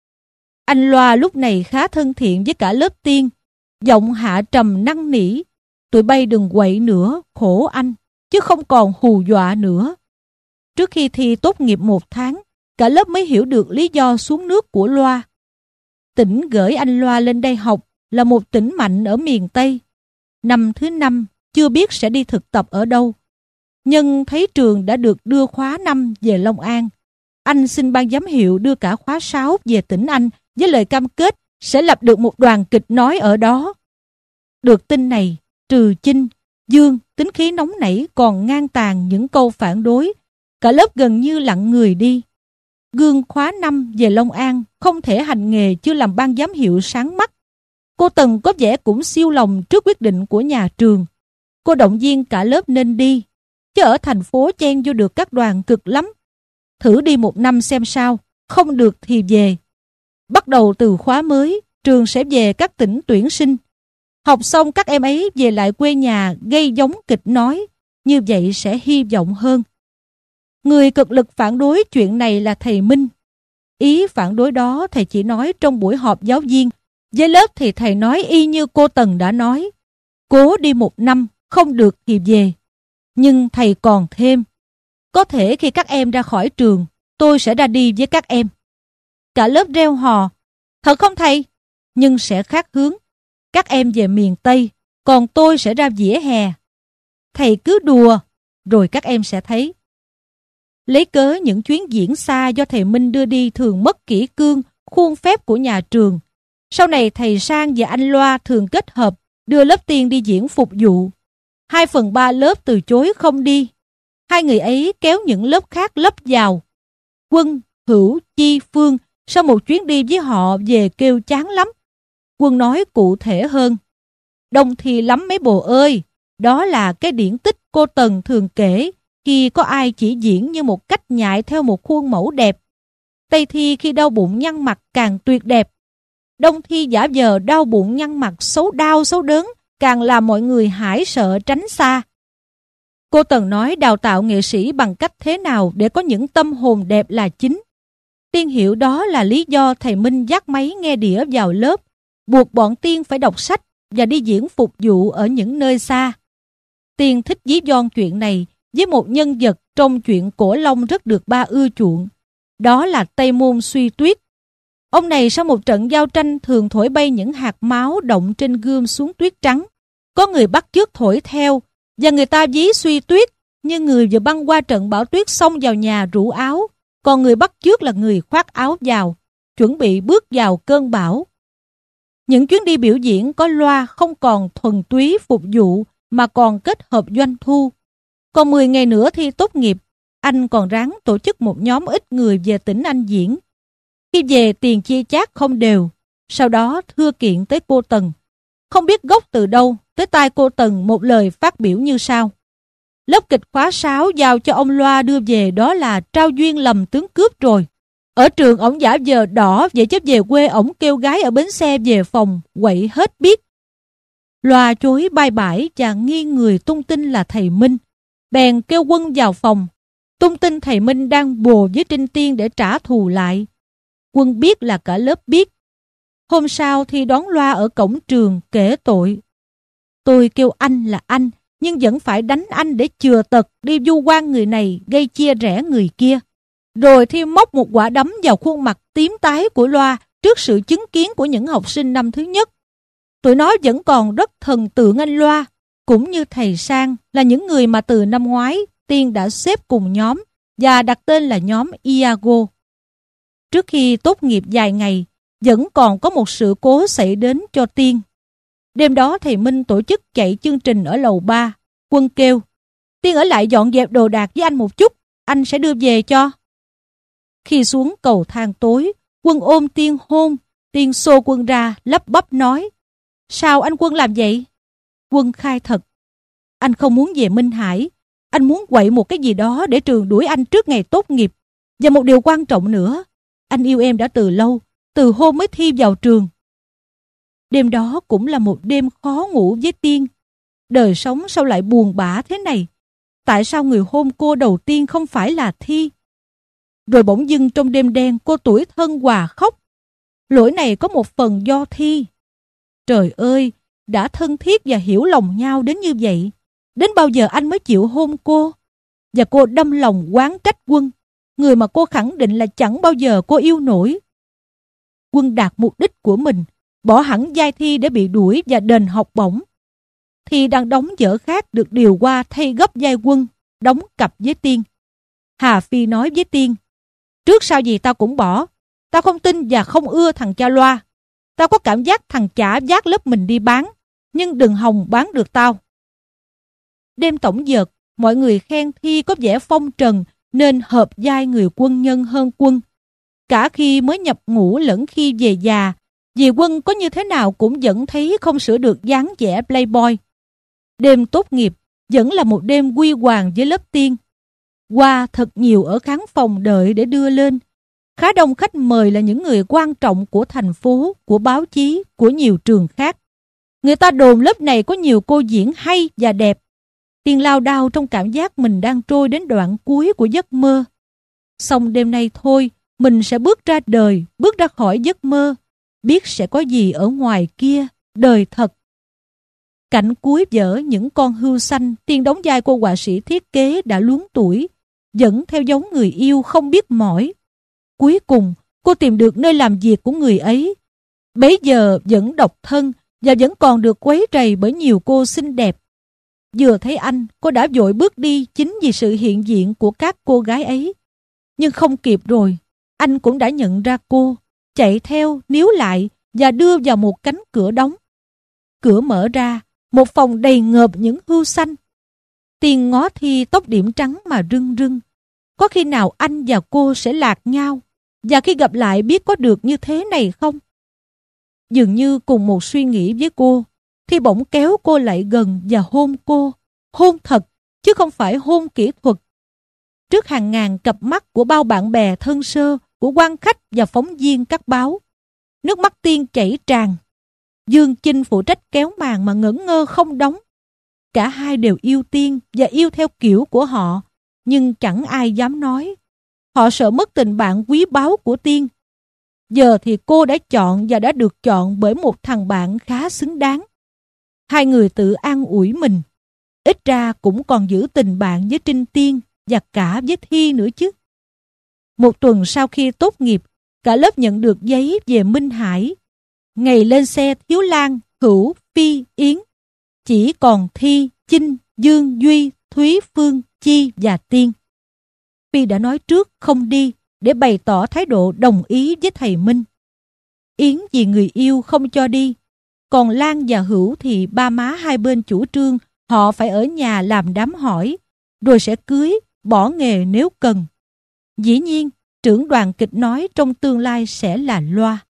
A: Anh Loa lúc này khá thân thiện với cả lớp Tiên, giọng hạ trầm năn nỉ. Tụi bay đừng quậy nữa, khổ anh, chứ không còn hù dọa nữa. Trước khi thi tốt nghiệp một tháng, cả lớp mới hiểu được lý do xuống nước của Loa. Tỉnh gửi anh Loa lên đây học là một tỉnh mạnh ở miền Tây. Năm thứ năm, chưa biết sẽ đi thực tập ở đâu. Nhưng thấy trường đã được đưa khóa năm về Long An. Anh xin ban giám hiệu đưa cả khóa sáu về tỉnh anh với lời cam kết sẽ lập được một đoàn kịch nói ở đó. Được tin này, trừ Chinh, Dương tính khí nóng nảy còn ngang tàn những câu phản đối, cả lớp gần như lặng người đi. Gương khóa năm về Long An không thể hành nghề chưa làm ban giám hiệu sáng mắt. Cô Tần có vẻ cũng siêu lòng trước quyết định của nhà trường. Cô động viên cả lớp nên đi, chứ ở thành phố chen vô được các đoàn cực lắm. Thử đi một năm xem sao, không được thì về. Bắt đầu từ khóa mới, trường sẽ về các tỉnh tuyển sinh. Học xong các em ấy về lại quê nhà gây giống kịch nói, như vậy sẽ hy vọng hơn. Người cực lực phản đối chuyện này là thầy Minh. Ý phản đối đó thầy chỉ nói trong buổi họp giáo viên. Với lớp thì thầy nói y như cô Tần đã nói. Cố đi một năm, không được thì về. Nhưng thầy còn thêm. Có thể khi các em ra khỏi trường, tôi sẽ ra đi với các em. Cả lớp reo hò. Thật không thầy? Nhưng sẽ khác hướng. Các em về miền Tây, còn tôi sẽ ra vỉa hè. Thầy cứ đùa, rồi các em sẽ thấy. Lấy cớ những chuyến diễn xa do thầy Minh đưa đi thường mất kỷ cương, khuôn phép của nhà trường. Sau này thầy Sang và anh Loa thường kết hợp đưa lớp Tiên đi diễn phục vụ. Hai phần ba lớp từ chối không đi. Hai người ấy kéo những lớp khác lấp vào. Quân, Hữu, Chi, Phương sau một chuyến đi với họ về kêu chán lắm. Quân nói cụ thể hơn. Đông thì lắm mấy bồ ơi, đó là cái điển tích cô Tần thường kể khi có ai chỉ diễn như một cách nhại theo một khuôn mẫu đẹp. Tây thi khi đau bụng nhăn mặt càng tuyệt đẹp. Đông thi giả vờ đau bụng nhăn mặt xấu đau xấu đớn càng làm mọi người hãi sợ tránh xa. Cô Tần nói đào tạo nghệ sĩ bằng cách thế nào để có những tâm hồn đẹp là chính. Tiên hiểu đó là lý do thầy Minh dắt máy nghe đĩa vào lớp. buộc bọn Tiên phải đọc sách và đi diễn phục vụ ở những nơi xa. Tiên thích ví von chuyện này với một nhân vật trong chuyện Cổ Long rất được ba ưa chuộng. Đó là Tây Môn Suy Tuyết. Ông này sau một trận giao tranh thường thổi bay những hạt máu đọng trên gươm xuống tuyết trắng. Có người bắt chước thổi theo, và người ta ví Suy Tuyết như người vừa băng qua trận bão tuyết xông vào nhà rủ áo, còn người bắt chước là người khoác áo vào, chuẩn bị bước vào cơn bão. Những chuyến đi biểu diễn có loa không còn thuần túy phục vụ mà còn kết hợp doanh thu. Còn mười ngày nữa thi tốt nghiệp, anh còn ráng tổ chức một nhóm ít người về tỉnh Anh diễn. Khi về tiền chia chác không đều, sau đó thưa kiện tới cô Tần. Không biết gốc từ đâu, tới tai cô Tần một lời phát biểu như sau. Lớp kịch khóa sáu giao cho ông Loa đưa về đó là trao duyên lầm tướng cướp rồi. Ở trường ổng giả vờ đỏ, vậy chứ về quê ổng kêu gái ở bến xe về phòng, quậy hết biết. Loa chối bai bãi và nghi người tung tin là thầy Minh. Bèn kêu Quân vào phòng, tung tin thầy Minh đang bồ với Trinh Tiên để trả thù lại. Quân biết là cả lớp biết. Hôm sau thì đón Loa ở cổng trường kể tội. Tôi kêu anh là anh, nhưng vẫn phải đánh anh để chừa tật đi vu oan người này gây chia rẽ người kia. Rồi thì móc một quả đấm vào khuôn mặt tím tái của Loa trước sự chứng kiến của những học sinh năm thứ nhất. Tụi nó vẫn còn rất thần tượng anh Loa, cũng như thầy Sang là những người mà từ năm ngoái Tiên đã xếp cùng nhóm và đặt tên là nhóm Iago. Trước khi tốt nghiệp vài ngày, vẫn còn có một sự cố xảy đến cho Tiên. Đêm đó thầy Minh tổ chức chạy chương trình ở lầu ba. Quân kêu, Tiên ở lại dọn dẹp đồ đạc với anh một chút, anh sẽ đưa về cho. Khi xuống cầu thang tối, Quân ôm Tiên hôn. Tiên xô Quân ra, lắp bắp nói, sao anh Quân làm vậy? Quân khai thật, anh không muốn về Minh Hải, anh muốn quậy một cái gì đó để trường đuổi anh trước ngày tốt nghiệp. Và một điều quan trọng nữa, anh yêu em đã từ lâu, từ hôm mới thi vào trường. Đêm đó cũng là một đêm khó ngủ với Tiên. Đời sống sao lại buồn bã thế này? Tại sao người hôn cô đầu tiên không phải là Thi? Rồi bỗng dưng trong đêm đen cô tủi thân hòa khóc. Lỗi này có một phần do Thi. Trời ơi, đã thân thiết và hiểu lòng nhau đến như vậy, đến bao giờ anh mới chịu hôn cô? Và cô đâm lòng oán trách Quân, người mà cô khẳng định là chẳng bao giờ cô yêu nổi. Quân đạt mục đích của mình, bỏ hẳn vai Thi để bị đuổi và đền học bổng. Thi đang đóng vở khác được điều qua thay gấp vai Quân, đóng cặp với Tiên. Hà Phi nói với Tiên, trước sau gì tao cũng bỏ, tao không tin và không ưa thằng cha Loa. Tao có cảm giác thằng chả vác lớp mình đi bán, nhưng đừng hòng bán được tao. Đêm tổng dợt, mọi người khen Thi có vẻ phong trần nên hợp vai người quân nhân hơn Quân. Cả khi mới nhập ngũ lẫn khi về già, vì Quân có như thế nào cũng vẫn thấy không sửa được dáng vẻ playboy. Đêm tốt nghiệp vẫn là một đêm quy hoàng với lớp Tiên. Qua thật nhiều ở khán phòng đợi để đưa lên. Khá đông khách mời là những người quan trọng của thành phố, của báo chí, của nhiều trường khác. Người ta đồn lớp này có nhiều cô diễn hay và đẹp. Tiên lao đao trong cảm giác mình đang trôi đến đoạn cuối của giấc mơ. Xong đêm nay thôi, mình sẽ bước ra đời, bước ra khỏi giấc mơ, biết sẽ có gì ở ngoài kia, đời thật. Cảnh cuối vở Những con hươu xanh, Tiên đóng vai cô họa sĩ thiết kế đã luống tuổi, vẫn theo giống người yêu không biết mỏi. Cuối cùng, cô tìm được nơi làm việc của người ấy. Bấy giờ vẫn độc thân và vẫn còn được quấy rầy bởi nhiều cô xinh đẹp. Vừa thấy anh, cô đã vội bước đi chính vì sự hiện diện của các cô gái ấy. Nhưng không kịp rồi, anh cũng đã nhận ra cô, chạy theo, níu lại và đưa vào một cánh cửa đóng. Cửa mở ra, một phòng đầy ngợp những hươu xanh. Tiên ngó Thi tóc điểm trắng mà rưng rưng. Có khi nào anh và cô sẽ lạc nhau, và khi gặp lại biết có được như thế này không? Dường như cùng một suy nghĩ với cô, Thi bỗng kéo cô lại gần và hôn cô. Hôn thật, chứ không phải hôn kỹ thuật. Trước hàng ngàn cặp mắt của bao bạn bè thân sơ, của quan khách và phóng viên các báo, nước mắt Tiên chảy tràn. Dương Chinh phụ trách kéo màn mà ngẩn ngơ không đóng. Cả hai đều yêu Tiên và yêu theo kiểu của họ, nhưng chẳng ai dám nói. Họ sợ mất tình bạn quý báu của Tiên. Giờ thì cô đã chọn và đã được chọn bởi một thằng bạn khá xứng đáng. Hai người tự an ủi mình. Ít ra cũng còn giữ tình bạn với Trinh Tiên và cả với Thi nữa chứ. Một tuần sau khi tốt nghiệp, cả lớp nhận được giấy về Minh Hải. Ngày lên xe thiếu Lan, Hữu, Phi, Yến. Chỉ còn Thi, Chinh, Dương, Duy, Thúy, Phương, Chi và Tiên. Phi đã nói trước không đi để bày tỏ thái độ đồng ý với thầy Minh. Yến vì người yêu không cho đi. Còn Lan và Hữu thì ba má hai bên chủ trương họ phải ở nhà làm đám hỏi, rồi sẽ cưới, bỏ nghề nếu cần. Dĩ nhiên, trưởng đoàn kịch nói trong tương lai sẽ là Loa.